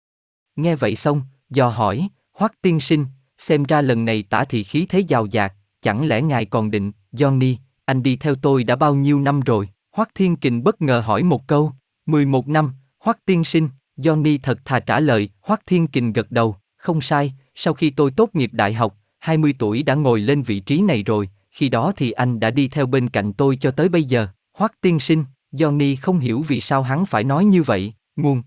S1: Nghe vậy xong, dò hỏi, Hoắc tiên sinh, xem ra lần này Tả Thị khí thế giàu dạt, chẳng lẽ ngài còn định, Johnny, anh đi theo tôi đã bao nhiêu năm rồi? Hoắc Thiên Kình bất ngờ hỏi một câu, 11 năm, Hoắc tiên sinh, Johnny thật thà trả lời. Hoắc Thiên Kình gật đầu, không sai, sau khi tôi tốt nghiệp đại học, 20 tuổi đã ngồi lên vị trí này rồi, khi đó thì anh đã đi theo bên cạnh tôi cho tới bây giờ. Hoắc tiên sinh, Johnny không hiểu vì sao hắn phải nói như vậy. Nguồn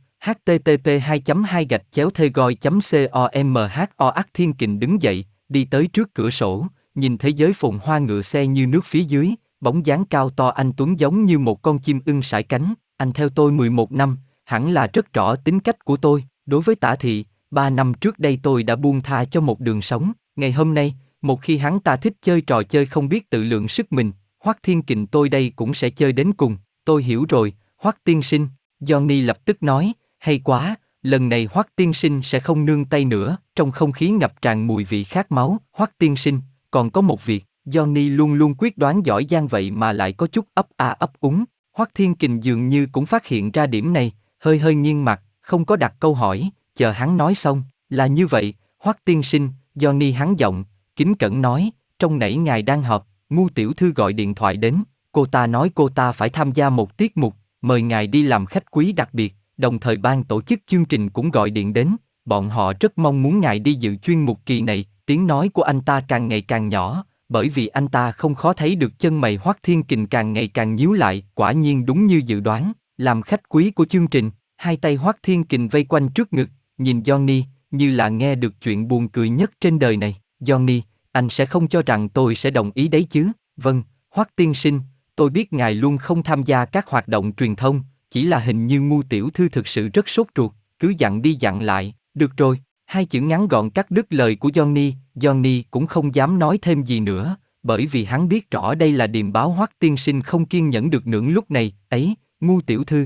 S1: http://thegoi.comho. Hoắc Thiên Kình đứng dậy, đi tới trước cửa sổ, nhìn thế giới phồn hoa ngựa xe như nước phía dưới, bóng dáng cao to anh tuấn giống như một con chim ưng sải cánh. Anh theo tôi 11 năm, hẳn là rất rõ tính cách của tôi. Đối với Tả Thị, 3 năm trước đây tôi đã buông tha cho một đường sống. Ngày hôm nay, một khi hắn ta thích chơi trò chơi không biết tự lượng sức mình, Hoắc Thiên Kình tôi đây cũng sẽ chơi đến cùng. Tôi hiểu rồi, Hoắc tiên sinh. Johnny lập tức nói, hay quá, lần này Hoắc tiên sinh sẽ không nương tay nữa. Trong không khí ngập tràn mùi vị khát máu. Hoắc tiên sinh, còn có một việc. Johnny luôn luôn quyết đoán giỏi giang vậy mà lại có chút ấp a ấp úng. Hoắc Thiên Kình dường như cũng phát hiện ra điểm này, hơi hơi nghiêng mặt, không có đặt câu hỏi, chờ hắn nói xong. Là như vậy, Hoắc tiên sinh. Johnny hắn giọng, kính cẩn nói, trong nãy ngài đang họp, Ngu tiểu thư gọi điện thoại đến, cô ta nói cô ta phải tham gia một tiết mục, mời ngài đi làm khách quý đặc biệt, đồng thời ban tổ chức chương trình cũng gọi điện đến, bọn họ rất mong muốn ngài đi dự chuyên mục kỳ này. Tiếng nói của anh ta càng ngày càng nhỏ, bởi vì anh ta không khó thấy được chân mày Hoắc Thiên Kình càng ngày càng nhíu lại. Quả nhiên đúng như dự đoán, làm khách quý của chương trình. Hai tay Hoắc Thiên Kình vây quanh trước ngực, nhìn Johnny, như là nghe được chuyện buồn cười nhất trên đời này. Johnny, anh sẽ không cho rằng tôi sẽ đồng ý đấy chứ? Vâng, Hoắc tiên sinh, tôi biết ngài luôn không tham gia các hoạt động truyền thông, chỉ là hình như Ngu tiểu thư thực sự rất sốt ruột, cứ dặn đi dặn lại. Được rồi, hai chữ ngắn gọn cắt đứt lời của Johnny. Johnny cũng không dám nói thêm gì nữa, bởi vì hắn biết rõ đây là điềm báo Hoắc tiên sinh không kiên nhẫn được nữa lúc này. Ấy, Ngu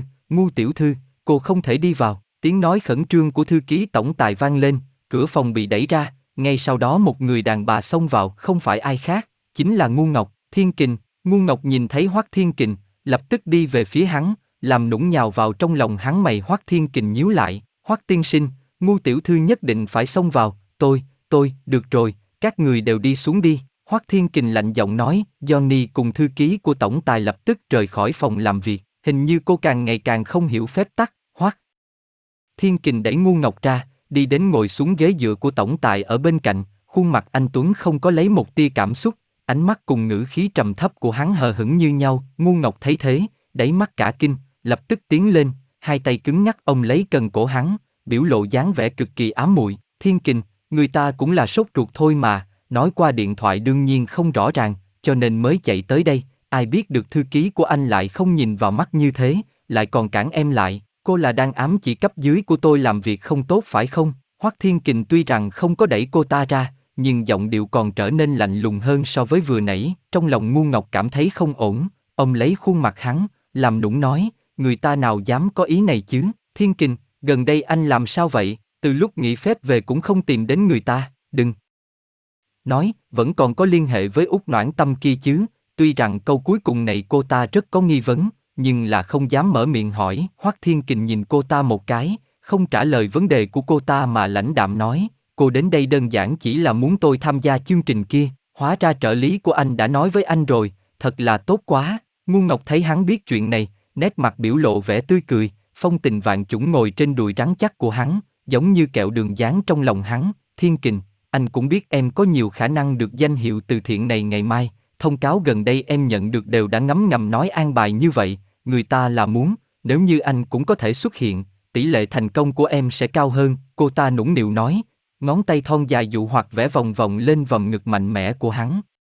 S1: tiểu thư, cô không thể đi vào. Tiếng nói khẩn trương của thư ký tổng tài vang lên, cửa phòng bị đẩy ra, ngay sau đó một người đàn bà xông vào, không phải ai khác, chính là Ngu Ngọc. Thiên Kình. Ngu Ngọc nhìn thấy Hoắc Thiên Kình, lập tức đi về phía hắn, làm nũng nhào vào trong lòng hắn. Mày Hoắc Thiên Kình nhíu lại, Hoắc tiên sinh, Ngu tiểu thư nhất định phải xông vào. Được rồi, các người đều đi xuống đi. Hoắc Thiên Kình lạnh giọng nói. Johnny cùng thư ký của tổng tài lập tức rời khỏi phòng làm việc, hình như cô càng ngày càng không hiểu phép tắc. Hoắc Thiên Kình đẩy Ngu Ngọc ra, đi đến ngồi xuống ghế dựa của tổng tài ở bên cạnh, khuôn mặt anh tuấn không có lấy một tia cảm xúc, ánh mắt cùng ngữ khí trầm thấp của hắn hờ hững như nhau. Ngu Ngọc thấy thế, đáy mắt cả kinh, lập tức tiến lên, hai tay cứng ngắc ôm lấy cần cổ hắn, biểu lộ dáng vẻ cực kỳ ám muội. Thiên Kình, người ta cũng là sốt ruột thôi mà, nói qua điện thoại đương nhiên không rõ ràng, cho nên mới chạy tới đây, ai biết được thư ký của anh lại không nhìn vào mắt như thế, lại còn cản em lại, cô là đang ám chỉ cấp dưới của tôi làm việc không tốt phải không? Hoắc Thiên Kình tuy rằng không có đẩy cô ta ra, nhưng giọng điệu còn trở nên lạnh lùng hơn so với vừa nãy, trong lòng Ngu Ngọc cảm thấy không ổn, ông lấy khuôn mặt hắn, làm nũng nói, người ta nào dám có ý này chứ? Thiên Kình, gần đây anh làm sao vậy? Từ lúc nghỉ phép về cũng không tìm đến người ta, đừng nói, vẫn còn có liên hệ với Út Noãn Tâm kia chứ, tuy rằng câu cuối cùng này cô ta rất có nghi vấn, nhưng là không dám mở miệng hỏi. Hoắc Thiên Kình nhìn cô ta một cái, không trả lời vấn đề của cô ta mà lãnh đạm nói, cô đến đây đơn giản chỉ là muốn tôi tham gia chương trình kia, hóa ra trợ lý của anh đã nói với anh rồi, thật là tốt quá. Ngu Ngọc thấy hắn biết chuyện này, nét mặt biểu lộ vẻ tươi cười, phong tình vạn chủng ngồi trên đùi rắn chắc của hắn, giống như kẹo đường dán trong lòng hắn. Thiên Kình, anh cũng biết em có nhiều khả năng được danh hiệu từ thiện này ngày mai, thông cáo gần đây em nhận được đều đã ngấm ngầm nói an bài như vậy, người ta là muốn, nếu như anh cũng có thể xuất hiện, tỷ lệ thành công của em sẽ cao hơn, cô ta nũng nịu nói, ngón tay thon dài dụ hoặc vẽ vòng vòng lên vòng ngực mạnh mẽ của hắn.